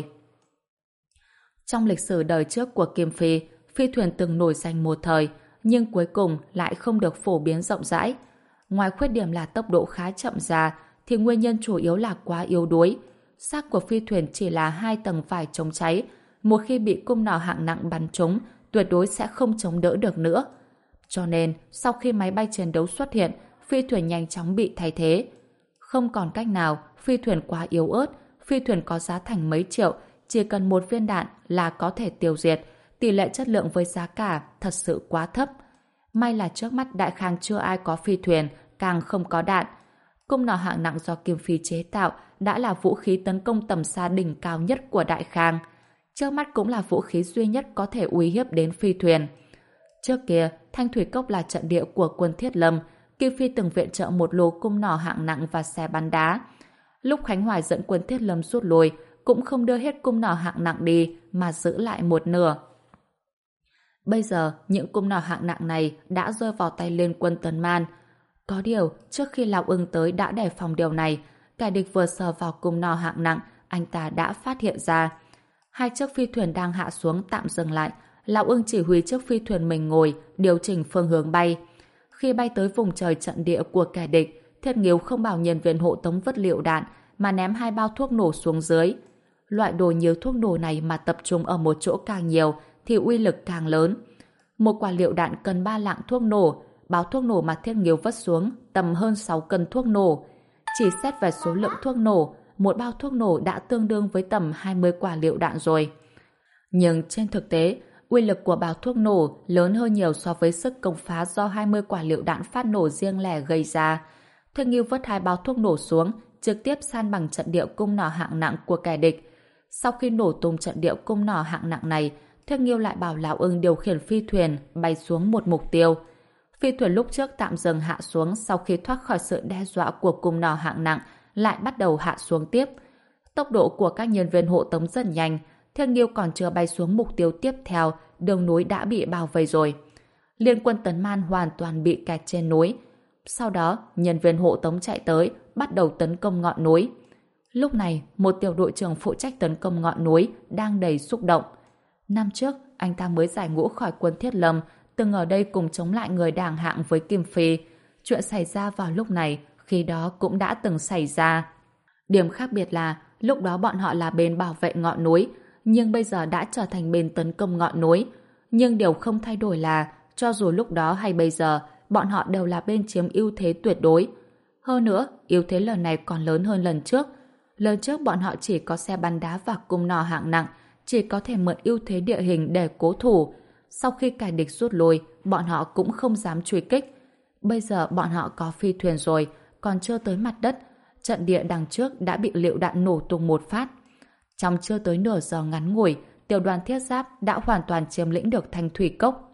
Trong lịch sử đời trước của Kim Phi, phi thuyền từng nổi danh một thời, nhưng cuối cùng lại không được phổ biến rộng rãi. Ngoài khuyết điểm là tốc độ khá chậm ra, thì nguyên nhân chủ yếu là quá yếu đuối. Xác của phi thuyền chỉ là hai tầng vải chống cháy, một khi bị cung nỏ hạng nặng bắn trúng, tuyệt đối sẽ không chống đỡ được nữa. Cho nên, sau khi máy bay chiến đấu xuất hiện, phi thuyền nhanh chóng bị thay thế. Không còn cách nào, phi thuyền quá yếu ớt, phi thuyền có giá thành mấy triệu, chỉ cần một viên đạn là có thể tiêu diệt, tỷ lệ chất lượng với giá cả thật sự quá thấp. May là trước mắt Đại Khang chưa ai có phi thuyền, càng không có đạn. Cung nỏ hạng nặng do Kim Phi chế tạo đã là vũ khí tấn công tầm xa đỉnh cao nhất của Đại Khang. Trước mắt cũng là vũ khí duy nhất có thể uy hiếp đến phi thuyền. Trước kia, Thanh Thủy Cốc là trận địa của quân Thiết Lâm, Kim Phi từng viện trợ một lô cung nỏ hạng nặng và xe bắn đá. Lúc Khánh Hoài dẫn quân Thiết Lâm rút lui, cũng không đưa hết cung nỏ hạng nặng đi, mà giữ lại một nửa. Bây giờ, những cung nỏ hạng nặng này đã rơi vào tay Liên Quân Tấn Man. Có điều, trước khi Lão Ưng tới đã đề phòng điều này, kẻ địch vừa sờ vào cung nỏ hạng nặng, anh ta đã phát hiện ra. Hai chiếc phi thuyền đang hạ xuống tạm dừng lại, Lão Ưng chỉ huy chiếc phi thuyền mình ngồi, điều chỉnh phương hướng bay. Khi bay tới vùng trời trận địa của kẻ địch, Thiết Nghiêu không bảo nhân viên hộ tống vật liệu đạn, mà ném hai bao thuốc nổ xuống dưới. Loại đồ nhiều thuốc nổ này mà tập trung ở một chỗ càng nhiều, thì uy lực càng lớn. Một quả liệu đạn cần ba lạng thuốc nổ, bao thuốc nổ mà Thiết Nghiêu vất xuống tầm hơn sáu cân thuốc nổ. Chỉ xét về số lượng thuốc nổ, một bao thuốc nổ đã tương đương với tầm hai mươi quả liệu đạn rồi. Nhưng trên thực tế, uy lực của bao thuốc nổ lớn hơn nhiều so với sức công phá do hai mươi quả liệu đạn phát nổ riêng lẻ gây ra. Thiết Nghiêu vất hai bao thuốc nổ xuống, trực tiếp san bằng trận địa cung nỏ hạng nặng của kẻ địch. Sau khi nổ tung trận địa cung nỏ hạng nặng này, Thiết Nghiêu lại bảo Lão Ưng điều khiển phi thuyền bay xuống một mục tiêu. Phi thuyền lúc trước tạm dừng hạ xuống sau khi thoát khỏi sự đe dọa của cung nỏ hạng nặng, lại bắt đầu hạ xuống tiếp. Tốc độ của các nhân viên hộ tống rất nhanh, Thiết Nghiêu còn chưa bay xuống mục tiêu tiếp theo, đường núi đã bị bao vây rồi. Liên Quân Tấn Man hoàn toàn bị kẹt trên núi. Sau đó, nhân viên hộ tống chạy tới, bắt đầu tấn công ngọn núi. Lúc này, một tiểu đội trưởng phụ trách tấn công ngọn núi đang đầy xúc động. Năm trước, anh ta mới giải ngũ khỏi quân Thiết Lâm, từng ở đây cùng chống lại người đảng hạng với Kim Phi. Chuyện xảy ra vào lúc này, khi đó cũng đã từng xảy ra. Điểm khác biệt là, lúc đó bọn họ là bên bảo vệ ngọn núi, nhưng bây giờ đã trở thành bên tấn công ngọn núi. Nhưng điều không thay đổi là, cho dù lúc đó hay bây giờ, bọn họ đều là bên chiếm ưu thế tuyệt đối. Hơn nữa, ưu thế lần này còn lớn hơn lần trước. Lần trước bọn họ chỉ có xe bắn đá và cung nỏ hạng nặng, chỉ có thể mượn ưu thế địa hình để cố thủ. Sau khi kẻ địch rút lui, bọn họ cũng không dám truy kích. Bây giờ bọn họ có phi thuyền rồi, còn chưa tới mặt đất. Trận địa đằng trước đã bị lựu đạn nổ tung một phát. Trong chưa tới nửa giờ ngắn ngủi, tiểu đoàn thiết giáp đã hoàn toàn chiếm lĩnh được Thanh Thủy Cốc.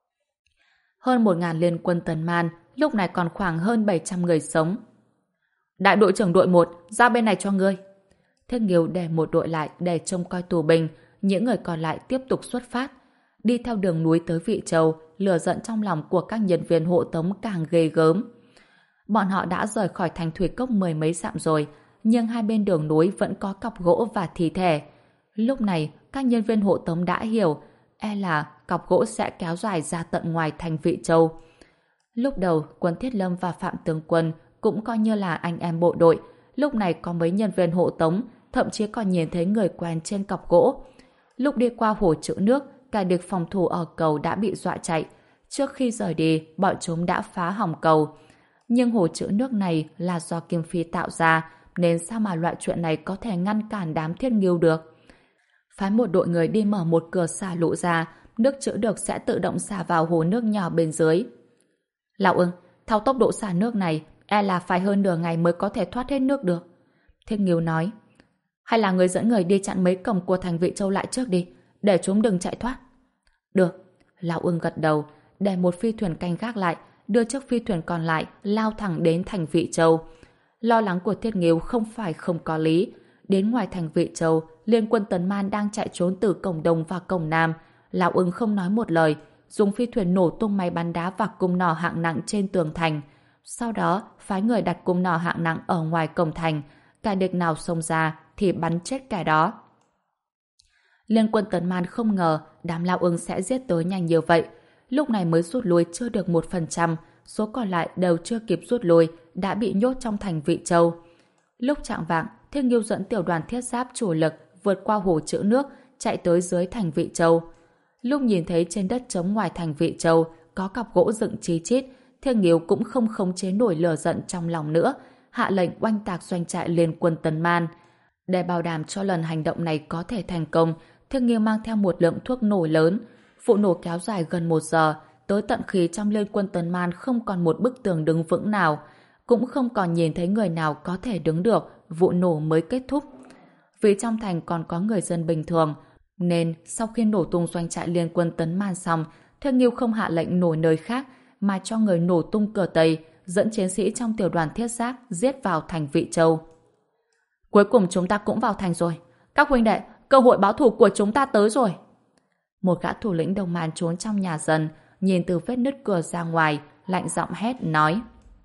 Hơn một ngàn liên quân Tấn Man, lúc này còn khoảng hơn bảy trăm người sống. Đại đội trưởng đội một, ra bên này cho ngươi. Thiết Nghiêu để một đội lại để trông coi tù binh, những người còn lại tiếp tục xuất phát. Đi theo đường núi tới Vị Châu, lửa giận trong lòng của các nhân viên hộ tống càng ghê gớm. Bọn họ đã rời khỏi Thanh Thủy Cốc mười mấy dặm rồi, nhưng hai bên đường núi vẫn có cọc gỗ và thi thể. Lúc này, các nhân viên hộ tống đã hiểu, e là cọc gỗ sẽ kéo dài ra tận ngoài thành Vị Châu. Lúc đầu, Quân Thiết Lâm và Phạm Tướng Quân cũng coi như là anh em bộ đội. Lúc này có mấy nhân viên hộ tống, thậm chí còn nhìn thấy người quen trên cọc gỗ. Lúc đi qua hồ trữ nước, cả địch phòng thủ ở cầu đã bị dọa chạy. Trước khi rời đi, bọn chúng đã phá hỏng cầu. Nhưng hồ trữ nước này là do Kim Phi tạo ra, nên sao mà loại chuyện này có thể ngăn cản đám Thiết Nghiêu được? Phái một đội người đi mở một cửa xả lũ ra, nước trữ được sẽ tự động xả vào hồ nước nhỏ bên dưới. Lão Ưng, theo tốc độ xả nước này, e là phải hơn nửa ngày mới có thể thoát hết nước được. Thiết Nghiêu nói, hay là người dẫn người đi chặn mấy cổng của thành Vị Châu lại trước đi, để chúng đừng chạy thoát. Được, Lão Ưng gật đầu, để một phi thuyền canh gác lại, đưa chiếc phi thuyền còn lại lao thẳng đến thành Vị Châu. Lo lắng của Thiết Nghiêu không phải không có lý. Đến ngoài thành Vị Châu, liên quân Tấn Man đang chạy trốn từ cổng Đông và cổng Nam. Lão Ưng không nói một lời, dùng phi thuyền nổ tung máy bắn đá và cung nỏ hạng nặng trên tường thành. Sau đó, phái người đặt cung nỏ hạng nặng ở ngoài cổng thành. Cả địch nào xông ra thì bắn chết kẻ đó. Liên quân Tấn Man không ngờ đám Lão Ưng sẽ giết tới nhanh như vậy. Lúc này mới rút lui chưa được một phần trăm, số còn lại đều chưa kịp rút lui, đã bị nhốt trong thành Vị Châu. Lúc chạng vạng, Thiết Nghiêu dẫn tiểu đoàn thiết giáp chủ lực vượt qua hồ trữ nước, chạy tới dưới thành Vị Châu. Lúc nhìn thấy trên đất trống ngoài thành Vị Châu có cọc gỗ dựng chi chít, Thiết Nghiêu cũng không khống chế nổi lửa giận trong lòng nữa, hạ lệnh oanh tạc doanh trại liên quân Tấn Man. Để bảo đảm cho lần hành động này có thể thành công, Thiết Nghiêu mang theo một lượng thuốc nổ lớn. Vụ nổ kéo dài gần một giờ, tới tận khi trong liên quân Tấn Man không còn một bức tường đứng vững nào, cũng không còn nhìn thấy người nào có thể đứng được, vụ nổ mới kết thúc. Vì trong thành còn có người dân bình thường, nên sau khi nổ tung doanh trại liên quân Tấn Man xong, Thiết Nghiêu không hạ lệnh nổ nơi khác, mà cho người nổ tung cửa Tây, dẫn chiến sĩ trong tiểu đoàn thiết giáp giết vào thành Vị Châu. Cuối cùng chúng ta cũng vào thành rồi. Các huynh đệ, cơ hội báo thù của chúng ta tới rồi. Một gã thủ lĩnh Đông Man trốn trong nhà dân, nhìn từ vết nứt cửa ra ngoài, lạnh giọng hét nói: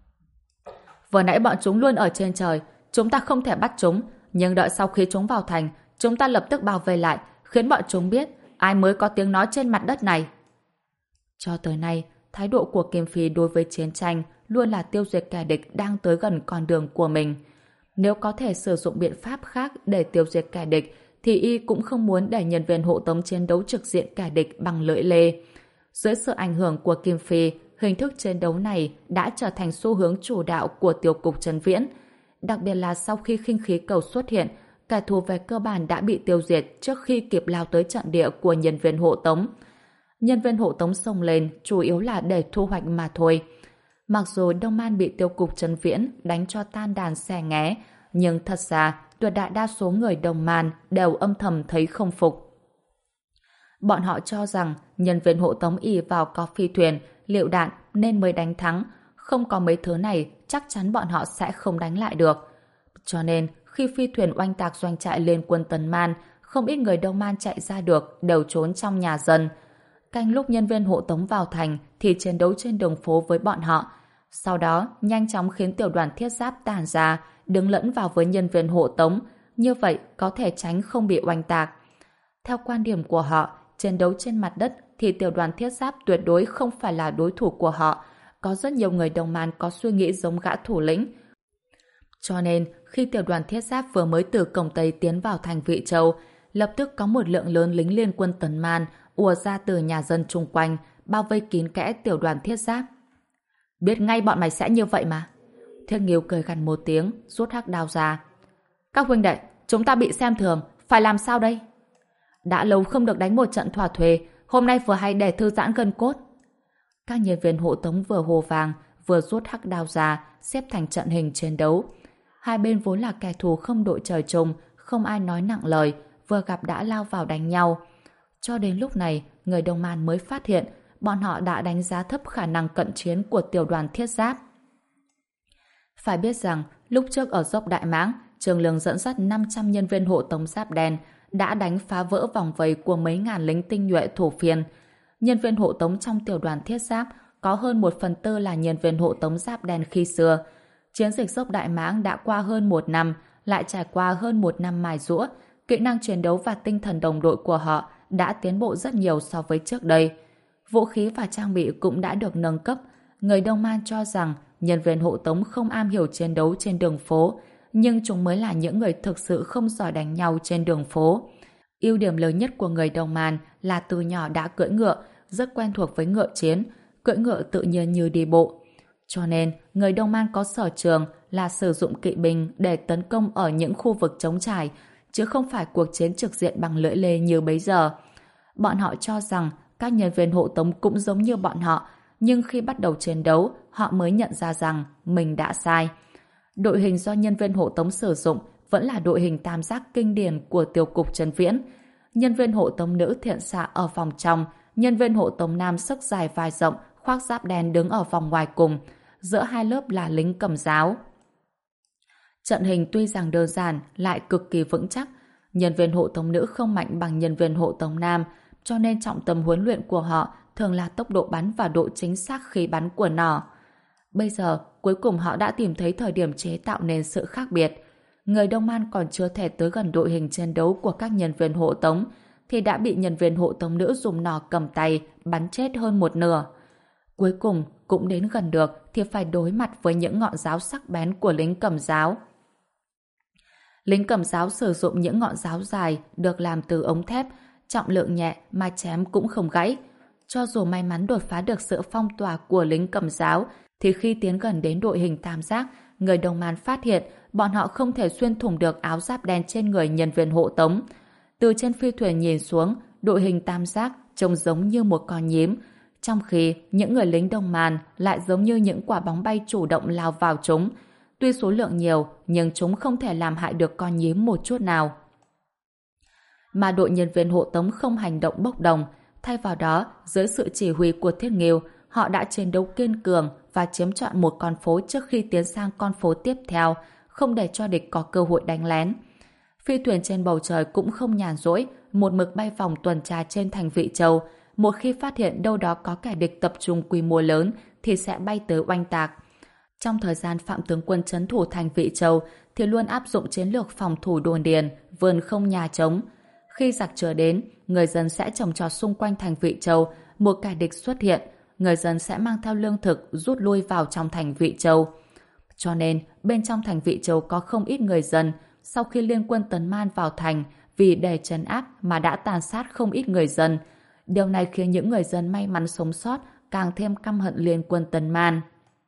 vừa nãy bọn chúng luôn ở trên trời, chúng ta không thể bắt chúng, nhưng đợi sau khi chúng vào thành, chúng ta lập tức bảo vệ lại, khiến bọn chúng biết ai mới có tiếng nói trên mặt đất này. Cho tới nay, thái độ của Kim Phi đối với chiến tranh luôn là tiêu diệt kẻ địch đang tới gần con đường của mình. Nếu có thể sử dụng biện pháp khác để tiêu diệt kẻ địch, thì y cũng không muốn để nhân viên hộ tống chiến đấu trực diện kẻ địch bằng lưỡi lê. Dưới sự ảnh hưởng của Kim Phi, hình thức chiến đấu này đã trở thành xu hướng chủ đạo của Tiêu cục Trấn Viễn. Đặc biệt là sau khi khinh khí cầu xuất hiện, kẻ thù về cơ bản đã bị tiêu diệt trước khi kịp lao tới trận địa của nhân viên hộ tống. Nhân viên hộ tống xông lên chủ yếu là để thu hoạch mà thôi. Mặc dù Đông Man bị Tiêu cục Trấn Viễn đánh cho tan đàn xẻ nghé, nhưng thật ra tuyệt đại đa số người Đông Man đều âm thầm thấy không phục. Bọn họ cho rằng nhân viên hộ tống ỷ vào có phi thuyền, liệu đạn nên mới đánh thắng. Không có mấy thứ này, chắc chắn bọn họ sẽ không đánh lại được. Cho nên, khi phi thuyền oanh tạc doanh trại liên quân Tấn Man, không ít người Đông Man chạy ra được, đều trốn trong nhà dân. Canh lúc nhân viên hộ tống vào thành thì chiến đấu trên đường phố với bọn họ. Sau đó, nhanh chóng khiến tiểu đoàn thiết giáp tản ra, đứng lẫn vào với nhân viên hộ tống. Như vậy, có thể tránh không bị oanh tạc. Theo quan điểm của họ, chiến đấu trên mặt đất thì tiểu đoàn thiết giáp tuyệt đối không phải là đối thủ của họ. Có rất nhiều người Đông Man có suy nghĩ giống gã thủ lĩnh. Cho nên, khi tiểu đoàn thiết giáp vừa mới từ cổng Tây tiến vào thành Vị Châu, lập tức có một lượng lớn lính liên quân Tấn Man ùa ra từ nhà dân chung quanh, bao vây kín kẽ tiểu đoàn thiết giáp. Biết ngay bọn mày sẽ như vậy mà. Thiết Nghiêu cười gằn một tiếng, rút hắc đao ra. Các huynh đệ, chúng ta bị xem thường, phải làm sao đây? Đã lâu không được đánh một trận thỏa thuê, hôm nay vừa hay để thư giãn gân cốt. Các nhân viên hộ tống vừa hô vàng, vừa rút hắc đao ra, xếp thành trận hình chiến đấu. Hai bên vốn là kẻ thù không đội trời chung, không ai nói nặng lời, vừa gặp đã lao vào đánh nhau. Cho đến lúc này, người Đông Man mới phát hiện bọn họ đã đánh giá thấp khả năng cận chiến của tiểu đoàn thiết giáp. Phải biết rằng, lúc trước ở dốc Đại Mãng, Trường Lương dẫn dắt năm trăm nhân viên hộ tống giáp đen đã đánh phá vỡ vòng vây của mấy ngàn lính tinh nhuệ thổ phiên. Nhân viên hộ tống trong tiểu đoàn thiết giáp có hơn một phần tư là nhân viên hộ tống giáp đen khi xưa. Chiến dịch dốc Đại Mãng đã qua hơn một năm, lại trải qua hơn một năm mài giũa, kỹ năng chiến đấu và tinh thần đồng đội của họ đã tiến bộ rất nhiều so với trước đây. Vũ khí và trang bị cũng đã được nâng cấp, Người Đông Man cho rằng nhân viên hộ tống không am hiểu chiến đấu trên đường phố, nhưng chúng mới là những người thực sự không giỏi đánh nhau trên đường phố. Ưu điểm lớn nhất của người Đông Man là từ nhỏ đã cưỡi ngựa, rất quen thuộc với ngựa chiến, cưỡi ngựa tự nhiên như đi bộ. Cho nên, người Đông Man có sở trường là sử dụng kỵ binh để tấn công ở những khu vực trống trải, chứ không phải cuộc chiến trực diện bằng lưỡi lê như bấy giờ. Bọn họ cho rằng các nhân viên hộ tống cũng giống như bọn họ, nhưng khi bắt đầu chiến đấu, họ mới nhận ra rằng mình đã sai. Đội hình do nhân viên hộ tống sử dụng vẫn là đội hình tam giác kinh điển của tiểu cục Trấn Viễn. Nhân viên hộ tống nữ thiện xạ ở vòng trong, nhân viên hộ tống nam sức dài vai rộng, khoác giáp đen đứng ở vòng ngoài cùng. Giữa hai lớp là lính cầm giáo. Trận hình tuy rằng đơn giản lại cực kỳ vững chắc. Nhân viên hộ tống nữ không mạnh bằng nhân viên hộ tống nam, cho nên trọng tâm huấn luyện của họ thường là tốc độ bắn và độ chính xác khi bắn của nỏ. Bây giờ, cuối cùng họ đã tìm thấy thời điểm chế tạo nên sự khác biệt. Người Đông Man còn chưa thể tới gần đội hình chiến đấu của các nhân viên hộ tống, thì đã bị nhân viên hộ tống nữ dùng nỏ cầm tay bắn chết hơn một nửa. Cuối cùng, cũng đến gần được thì phải đối mặt với những ngọn giáo sắc bén của lính cầm giáo. Lính cầm giáo sử dụng những ngọn giáo dài được làm từ ống thép, trọng lượng nhẹ mà chém cũng không gãy. Cho dù may mắn đột phá được sự phong tỏa của lính cầm giáo, thì khi tiến gần đến đội hình tam giác, người Đông Man phát hiện bọn họ không thể xuyên thủng được áo giáp đen trên người nhân viên hộ tống. Từ trên phi thuyền nhìn xuống, đội hình tam giác trông giống như một con nhím, trong khi những người lính Đông Man lại giống như những quả bóng bay chủ động lao vào chúng. Tuy số lượng nhiều, nhưng chúng không thể làm hại được con nhím một chút nào. Mà đội nhân viên hộ tống không hành động bốc đồng, thay vào đó, dưới sự chỉ huy của Thiết Nghiêu, họ đã chiến đấu kiên cường và chiếm trọn một con phố trước khi tiến sang con phố tiếp theo, không để cho địch có cơ hội đánh lén. Phi thuyền trên bầu trời cũng không nhàn rỗi, một mực bay vòng tuần tra trên thành Vị Châu. Một khi phát hiện đâu đó có kẻ địch tập trung quy mô lớn thì sẽ bay tới oanh tạc. Trong thời gian Phạm tướng quân trấn thủ thành Vị Châu thì luôn áp dụng chiến lược phòng thủ đồn điền, vườn không nhà trống. Khi giặc chưa đến, người dân sẽ trồng trọt xung quanh thành Vị Châu, một kẻ địch xuất hiện, người dân sẽ mang theo lương thực rút lui vào trong thành Vị Châu. Cho nên, bên trong thành Vị Châu có không ít người dân, sau khi liên quân Tấn Man vào thành, vì để trấn áp mà đã tàn sát không ít người dân. Điều này khiến những người dân may mắn sống sót càng thêm căm hận liên quân Tấn Man.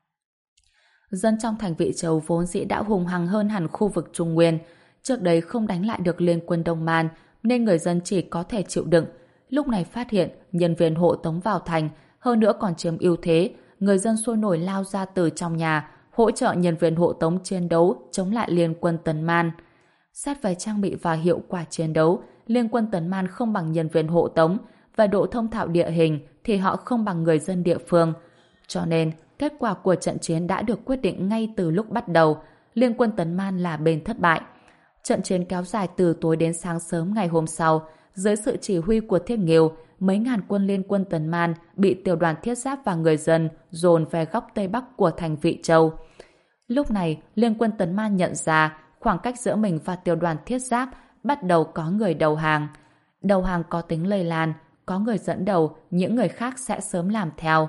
Dân trong thành Vị Châu vốn dĩ đã hùng hăng hơn hẳn khu vực Trung Nguyên. Trước đây không đánh lại được liên quân Đông Man, nên người dân chỉ có thể chịu đựng. Lúc này phát hiện nhân viên hộ tống vào thành, hơn nữa còn chiếm ưu thế, người dân sôi nổi lao ra từ trong nhà, hỗ trợ nhân viên hộ tống chiến đấu chống lại liên quân Tấn Man. Xét về trang bị và hiệu quả chiến đấu, liên quân Tấn Man không bằng nhân viên hộ tống, và độ thông thạo địa hình thì họ không bằng người dân địa phương. Cho nên, kết quả của trận chiến đã được quyết định ngay từ lúc bắt đầu, liên quân Tấn Man là bên thất bại. Trận chiến kéo dài từ tối đến sáng sớm ngày hôm sau, dưới sự chỉ huy của Thiết Nghiêu, mấy ngàn quân liên quân Tấn Man bị tiểu đoàn thiết giáp và người dân dồn về góc tây bắc của thành Vị Châu. Lúc này, liên quân Tấn Man nhận ra khoảng cách giữa mình và tiểu đoàn thiết giáp bắt đầu có người đầu hàng. Đầu hàng có tính lây lan, có người dẫn đầu, những người khác sẽ sớm làm theo.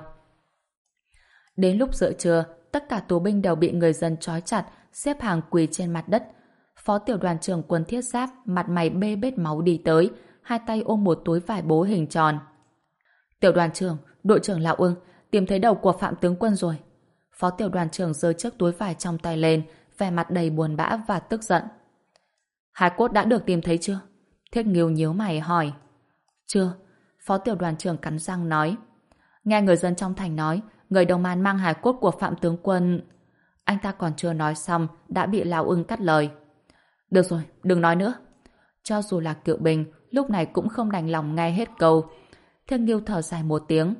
Đến lúc giữa trưa, tất cả tù binh đều bị người dân trói chặt, xếp hàng quỳ trên mặt đất. Phó tiểu đoàn trưởng quân thiết giáp mặt mày bê bết máu đi tới, hai tay ôm một túi vải bố hình tròn. Tiểu đoàn trưởng, đội trưởng Lão Ưng, tìm thấy đầu của Phạm tướng quân rồi. Phó tiểu đoàn trưởng giơ chiếc túi vải trong tay lên, vẻ mặt đầy buồn bã và tức giận. Hài cốt đã được tìm thấy chưa? Thiết Nghiêu nhíu mày hỏi. Chưa. Phó tiểu đoàn trưởng cắn răng nói. Nghe người dân trong thành nói, người Đông Man mang hài cốt của Phạm tướng quân. Anh ta còn chưa nói xong, đã bị Lão Ưng cắt lời. Được rồi, đừng nói nữa. Cho dù là cựu binh, lúc này cũng không đành lòng nghe hết câu. Thiết Nghiêu thở dài một tiếng.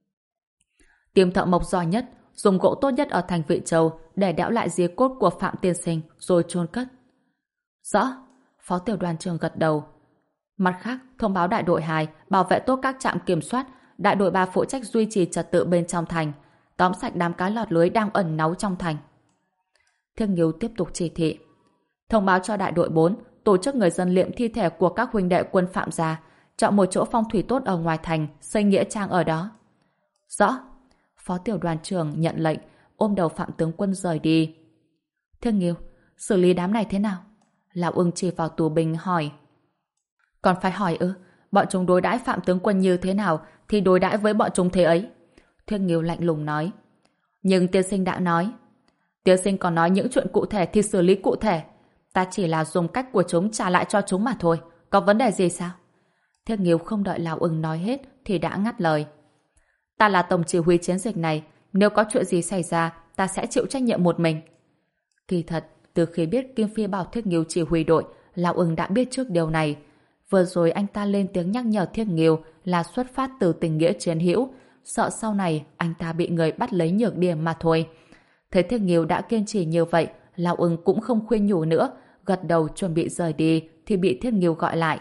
Tìm thợ mộc giỏi nhất, dùng gỗ tốt nhất ở thành Vị Châu để đẽo lại di cốt của Phạm tiên sinh rồi chôn cất. Rõ. Phó tiểu đoàn trưởng gật đầu. Mặt khác, thông báo đại đội hai bảo vệ tốt các trạm kiểm soát, đại đội ba phụ trách duy trì trật tự bên trong thành, tóm sạch đám cá lọt lưới đang ẩn náu trong thành. Thiết Nghiêu tiếp tục chỉ thị. Thông báo cho đại đội bốn tổ chức người dân liệm thi thể của các huynh đệ quân Phạm gia, chọn một chỗ phong thủy tốt ở ngoài thành, xây nghĩa trang ở đó. Rõ. Phó tiểu đoàn trưởng nhận lệnh, ôm đầu Phạm tướng quân rời đi. Thương Nghiêu, xử lý đám này thế nào? Lão Ưng chỉ vào tù binh hỏi. Còn phải hỏi ư? Bọn chúng đối đãi Phạm tướng quân như thế nào thì đối đãi với bọn chúng thế ấy. Thương Nghiêu lạnh lùng nói. Nhưng tiên sinh đã nói. Tiên sinh còn nói những chuyện cụ thể thì xử lý cụ thể. Ta chỉ là dùng cách của chúng trả lại cho chúng mà thôi. Có vấn đề gì sao? Thương Nghiêu không đợi Lão Ưng nói hết thì đã ngắt lời. Ta là tổng chỉ huy chiến dịch này. Nếu có chuyện gì xảy ra, ta sẽ chịu trách nhiệm một mình. Kỳ thật, từ khi biết Kim Phi bảo Thiết Nghiêu chỉ huy đội, Lão Ưng đã biết trước điều này. Vừa rồi anh ta lên tiếng nhắc nhở Thiết Nghiêu là xuất phát từ tình nghĩa chiến hữu, sợ sau này anh ta bị người bắt lấy nhược điểm mà thôi. Thấy Thiết Nghiêu đã kiên trì như vậy, Lão Ưng cũng không khuyên nhủ nữa, gật đầu chuẩn bị rời đi thì bị Thiết Nghiêu gọi lại.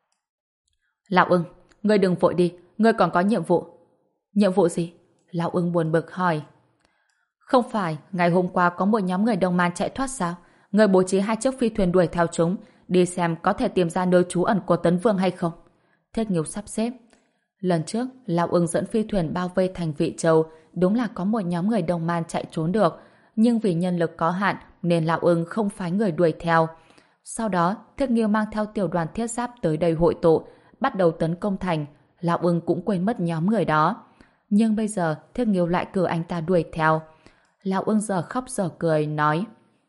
Lão Ưng, ngươi đừng vội đi, ngươi còn có nhiệm vụ. Nhiệm vụ gì? Lão Ưng buồn bực hỏi. Không phải, ngày hôm qua có một nhóm người Đông Man chạy thoát sao? Ngươi bố trí hai chiếc phi thuyền đuổi theo chúng, đi xem có thể tìm ra nơi trú ẩn của Tấn Vương hay không. Thiết Nghiêu sắp xếp. Lần trước, Lão Ưng dẫn phi thuyền bao vây thành Vị Châu, đúng là có một nhóm người Đông Man chạy trốn được, nhưng vì nhân lực có hạn nên Lão Ưng không phái người đuổi theo. Sau đó, Thiết Nghiêu mang theo tiểu đoàn thiết giáp tới đây hội tụ, bắt đầu tấn công thành. Lão Ưng cũng quên mất nhóm người đó. Nhưng bây giờ, Thiết Nghiêu lại cử anh ta đuổi theo. Lão Ưng giờ khóc giờ cười, nói.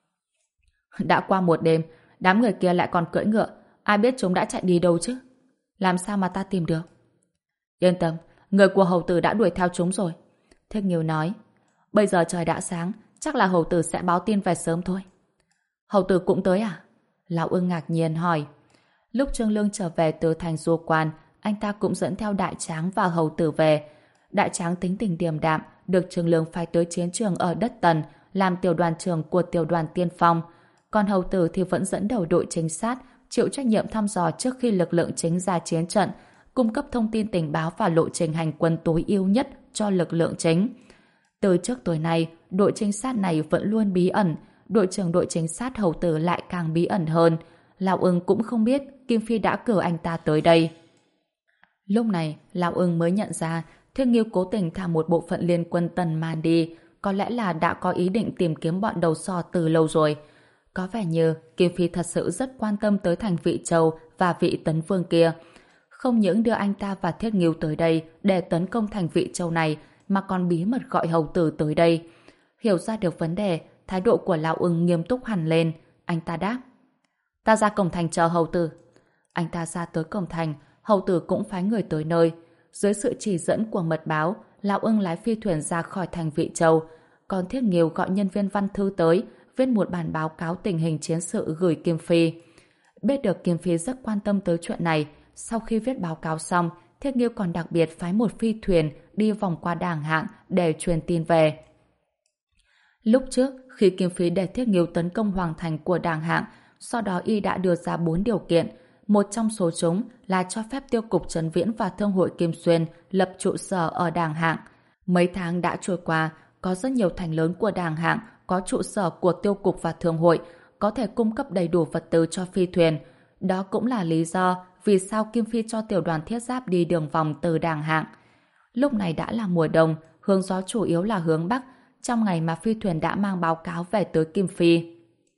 Đã qua một đêm, đám người kia lại còn cưỡi ngựa, ai biết chúng đã chạy đi đâu chứ? Làm sao mà ta tìm được? Yên tâm, người của hầu tử đã đuổi theo chúng rồi. Thiết Nghiêu nói. Bây giờ trời đã sáng, chắc là hầu tử sẽ báo tin về sớm thôi. Hầu tử cũng tới à? Lão Ưng ngạc nhiên hỏi. Lúc Trương Lương trở về từ thành Du Quan, anh ta cũng dẫn theo Đại Tráng và hầu tử về. Đại Tráng tính tình điềm đạm, được Trương Lương phái tới chiến trường ở đất Tần, làm tiểu đoàn trưởng của tiểu đoàn tiên phong. Còn hầu tử thì vẫn dẫn đầu đội trinh sát, chịu trách nhiệm thăm dò trước khi lực lượng chính ra chiến trận, cung cấp thông tin tình báo và lộ trình hành quân tối ưu nhất cho lực lượng chính. Từ trước tối nay, đội trinh sát này vẫn luôn bí ẩn, đội trưởng đội trinh sát hầu tử lại càng bí ẩn hơn. Lão Ưng cũng không biết Kim Phi đã cử anh ta tới đây. Lúc này, Lão Ưng mới nhận ra Thiết Nghiêu cố tình thả một bộ phận liên quân Tần Man đi, có lẽ là đã có ý định tìm kiếm bọn đầu sò từ lâu rồi. Có vẻ như Kim Phi thật sự rất quan tâm tới thành Vị Châu và vị Tấn Vương kia. Không những đưa anh ta và Thiết Nghiêu tới đây để tấn công thành Vị Châu này, mà còn bí mật gọi hầu tử tới đây. Hiểu ra được vấn đề, thái độ của Lão Ưng nghiêm túc hẳn lên. Anh ta đáp. Ta ra cổng thành chờ hầu tử. Anh ta ra tới cổng thành, hầu tử cũng phái người tới nơi. Dưới sự chỉ dẫn của mật báo, Lão Ưng lái phi thuyền ra khỏi thành Vị Châu. Còn Thiết Nghiêu gọi nhân viên văn thư tới, viết một bản báo cáo tình hình chiến sự gửi Kim Phi. Biết được Kim Phi rất quan tâm tới chuyện này, sau khi viết báo cáo xong, Thiết Nghiêu còn đặc biệt phái một phi thuyền đi vòng qua Đàng Hạng để truyền tin về. Lúc trước, khi Kim Phi để Thiết Nghiêu tấn công hoàng thành của Đàng Hạng, sau đó y đã đưa ra bốn điều kiện. Một trong số chúng là cho phép Tiêu cục Trấn Viễn và Thương hội Kim Xuyên lập trụ sở ở Đàng Hạng. Mấy tháng đã trôi qua, có rất nhiều thành lớn của Đàng Hạng có trụ sở của Tiêu cục và Thương hội, có thể cung cấp đầy đủ vật tư cho phi thuyền. Đó cũng là lý do vì sao Kim Phi cho tiểu đoàn thiết giáp đi đường vòng từ Đàng Hạng. Lúc này đã là mùa đông, hướng gió chủ yếu là hướng Bắc, trong ngày mà phi thuyền đã mang báo cáo về tới Kim Phi.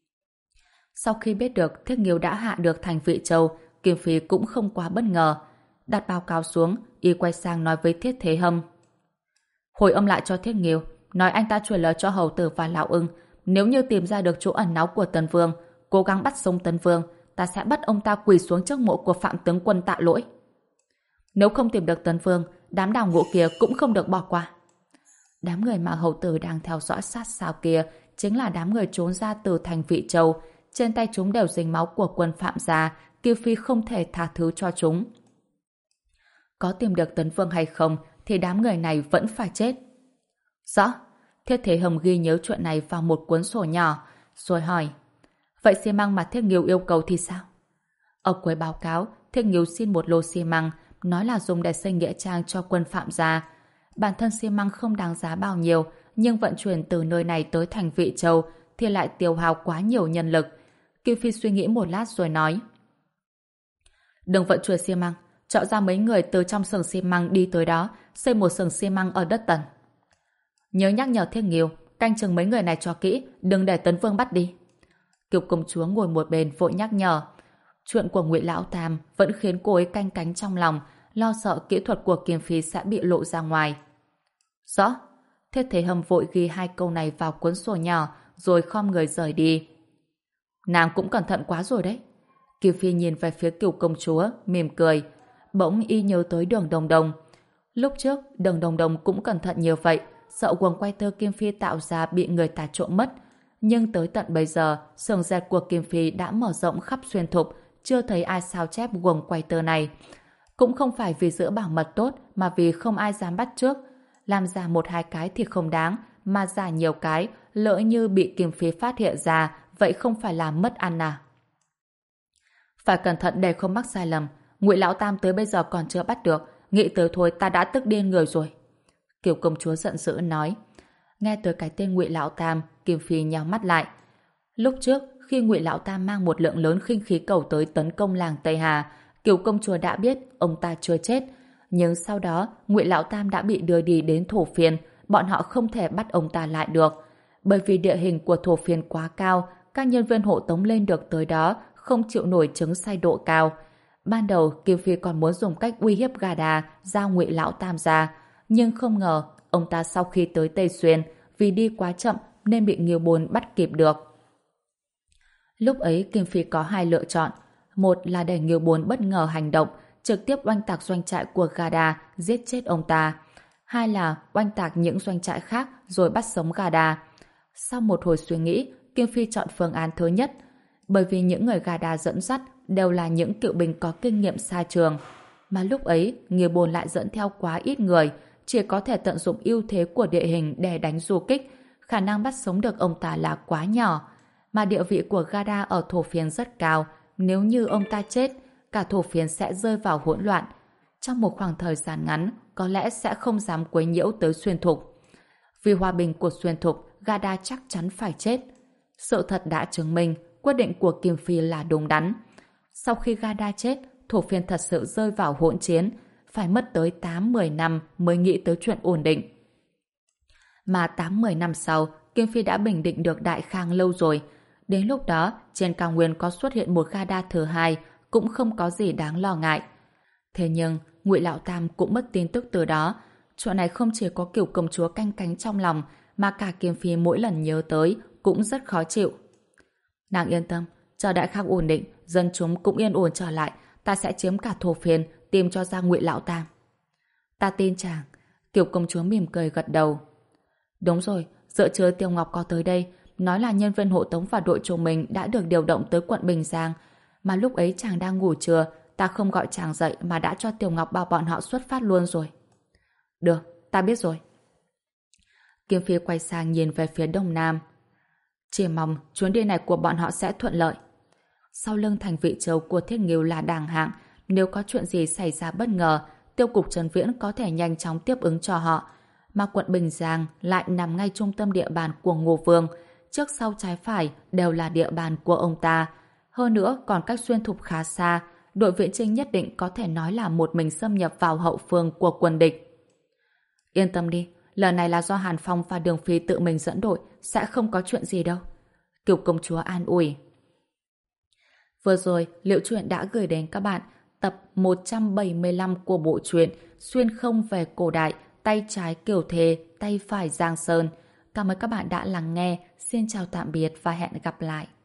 Sau khi biết được Thiết Nghiêu đã hạ được thành Vị Châu, Kim Phi cũng không quá bất ngờ. Đặt báo cáo xuống, y quay sang nói với Thiết Thế Hâm. Hồi âm lại cho Thiết Nghiêu, nói anh ta truyền lời cho hầu tử và Lão Ưng, nếu như tìm ra được chỗ ẩn náu của Tấn Vương, cố gắng bắt sống Tấn Vương, ta sẽ bắt ông ta quỳ xuống trước mộ của Phạm tướng quân tạ lỗi. Nếu không tìm được Tấn Vương, đám đào ngũ kia cũng không được bỏ qua. Đám người mà hầu tử đang theo dõi sát sao kia chính là đám người trốn ra từ thành Vị Châu. Trên tay chúng đều dính máu của quân Phạm gia, Kim Phi không thể tha thứ cho chúng. Có tìm được Tấn Vương hay không thì đám người này vẫn phải chết. Rõ. Thiết Thế Hồng ghi nhớ chuyện này vào một cuốn sổ nhỏ, rồi hỏi. Vậy xi măng mà Thiết Nghiêu yêu cầu thì sao? Ở cuối báo cáo, Thiết Nghiêu xin một lô xi măng, nói là dùng để xây nghĩa trang cho quân Phạm gia. Bản thân xi măng không đáng giá bao nhiêu, nhưng vận chuyển từ nơi này tới thành Vị Châu thì lại tiêu hao quá nhiều nhân lực. Kim Phi suy nghĩ một lát rồi nói. Đừng vận chuyển xi măng, chọn ra mấy người từ trong xưởng xi măng đi tới đó, xây một xưởng xi măng ở đất Tần. Nhớ nhắc nhở Thiết Nghiêu, canh chừng mấy người này cho kỹ, đừng để Tấn Vương bắt đi. Kiều công chúa ngồi một bên vội nhắc nhở. Chuyện của Ngụy Lão Tam vẫn khiến cô ấy canh cánh trong lòng, lo sợ kỹ thuật của Kiềm Phi sẽ bị lộ ra ngoài. Rõ. Thiết Thế Hâm vội ghi hai câu này vào cuốn sổ nhỏ, rồi khom người rời đi. Nàng cũng cẩn thận quá rồi đấy. Kiều Phi nhìn về phía Kiều công chúa, mỉm cười. Bỗng y nhớ tới Đường Đồng Đồng. Lúc trước, Đường Đồng Đồng cũng cẩn thận như vậy, sợ quần quay tơ Kim Phi tạo ra bị người ta trộm mất. Nhưng tới tận bây giờ, xưởng dệt của Kim Phi đã mở rộng khắp xuyên thục, chưa thấy ai sao chép quần quay tơ này. Cũng không phải vì giữ bảo mật tốt, mà vì không ai dám bắt trước. Làm giả một hai cái thì không đáng, mà giả nhiều cái, lỡ như bị Kim Phi phát hiện ra, vậy không phải là mất ăn à? Phải cẩn thận để không mắc sai lầm. Ngụy Lão Tam tới bây giờ còn chưa bắt được, nghĩ tới thôi ta đã tức điên người rồi. Kiều công chúa giận dữ nói. Nghe tới cái tên Ngụy Lão Tam, Kim Phi nhắm mắt lại. Lúc trước, khi Ngụy Lão Tam mang một lượng lớn khinh khí cầu tới tấn công làng Tây Hà, Kiều công chúa đã biết ông ta chưa chết. Nhưng sau đó, Ngụy Lão Tam đã bị đưa đi đến Thổ Phiên, bọn họ không thể bắt ông ta lại được. Bởi vì địa hình của Thổ Phiên quá cao, các nhân viên hộ tống lên được tới đó không chịu nổi chứng say độ cao. Ban đầu, Kim Phi còn muốn dùng cách uy hiếp Gà Đà giao Ngụy Lão Tam ra, nhưng không ngờ ông ta sau khi tới Tây Xuyên vì đi quá chậm nên bị Nghiêu Bôn bắt kịp được. Lúc ấy Kim Phi có hai lựa chọn. Một là để Nghiêu Bôn bất ngờ hành động, trực tiếp oanh tạc doanh trại của Gà Đà, giết chết ông ta. Hai là oanh tạc những doanh trại khác rồi bắt sống Gà Đà. Sau một hồi suy nghĩ, Kim Phi chọn phương án thứ nhất, bởi vì những người Gà Đà dẫn dắt đều là những cựu binh có kinh nghiệm xa trường. Mà lúc ấy, Nghiêu Bôn lại dẫn theo quá ít người, chỉ có thể tận dụng ưu thế của địa hình để đánh du kích, khả năng bắt sống được ông ta là quá nhỏ. Mà địa vị của Gà Đà ở Thổ Phiên rất cao, nếu như ông ta chết, cả Thổ Phiên sẽ rơi vào hỗn loạn. Trong một khoảng thời gian ngắn, có lẽ sẽ không dám quấy nhiễu tới Xuyên Thục. Vì hòa bình của Xuyên Thục, Gà Đà chắc chắn phải chết. Sự thật đã chứng minh, quyết định của Kim Phi là đúng đắn. Sau khi Gà Đà chết, Thổ Phiên thật sự rơi vào hỗn chiến, phải mất tới tám mười năm mới nghĩ tới chuyện ổn định. Mà tám mười năm sau, Kim Phi đã bình định được Đại Khang lâu rồi. Đến lúc đó, trên cao nguyên có xuất hiện một Gà Đà thứ hai, cũng không có gì đáng lo ngại. Thế nhưng, Ngụy Lão Tam cũng mất tin tức từ đó. Chuyện này không chỉ có Kiều công chúa canh cánh trong lòng, mà cả Kim Phi mỗi lần nhớ tới cũng rất khó chịu. Nàng yên tâm, chờ Đại Khang ổn định, dân chúng cũng yên ổn trở lại, ta sẽ chiếm cả Thổ Phiên, tìm cho ra Ngụy Lão Tam. Ta tin chàng. Kiều công chúa mỉm cười gật đầu. Đúng rồi, giữa trưa Tiêu Ngọc có tới đây, nói là nhân viên hộ tống và đội chồng mình đã được điều động tới quận Bình Giang, mà lúc ấy chàng đang ngủ trưa, ta không gọi chàng dậy mà đã cho Tiểu Ngọc bảo bọn họ xuất phát luôn rồi. Được, ta biết rồi. Kim Phi quay sang nhìn về phía đông nam. Chỉ mong chuyến đi này của bọn họ sẽ thuận lợi. Sau lưng thành Vị Châu của Thiết Nghiêu là đàng hạng, nếu có chuyện gì xảy ra bất ngờ, tiêu cục Trần Viễn có thể nhanh chóng tiếp ứng cho họ. Mà quận Bình Giang lại nằm ngay trung tâm địa bàn của Ngô Vương, trước sau trái phải đều là địa bàn của ông ta. Hơn nữa còn cách Xuyên Thục khá xa, đội viễn chinh nhất định có thể nói là một mình xâm nhập vào hậu phương của quân địch. Yên tâm đi, lần này là do Hàn Phong và Đường Phi tự mình dẫn đội, sẽ không có chuyện gì đâu. Kiều công chúa an ủi. Vừa rồi, Liễu Chuyện đã gửi đến các bạn tập một trăm bảy mươi lăm của bộ truyện Xuyên Không về cổ đại, tay trái Kiều Thề, tay phải Giang Sơn. Cảm ơn các bạn đã lắng nghe. Xin chào tạm biệt và hẹn gặp lại.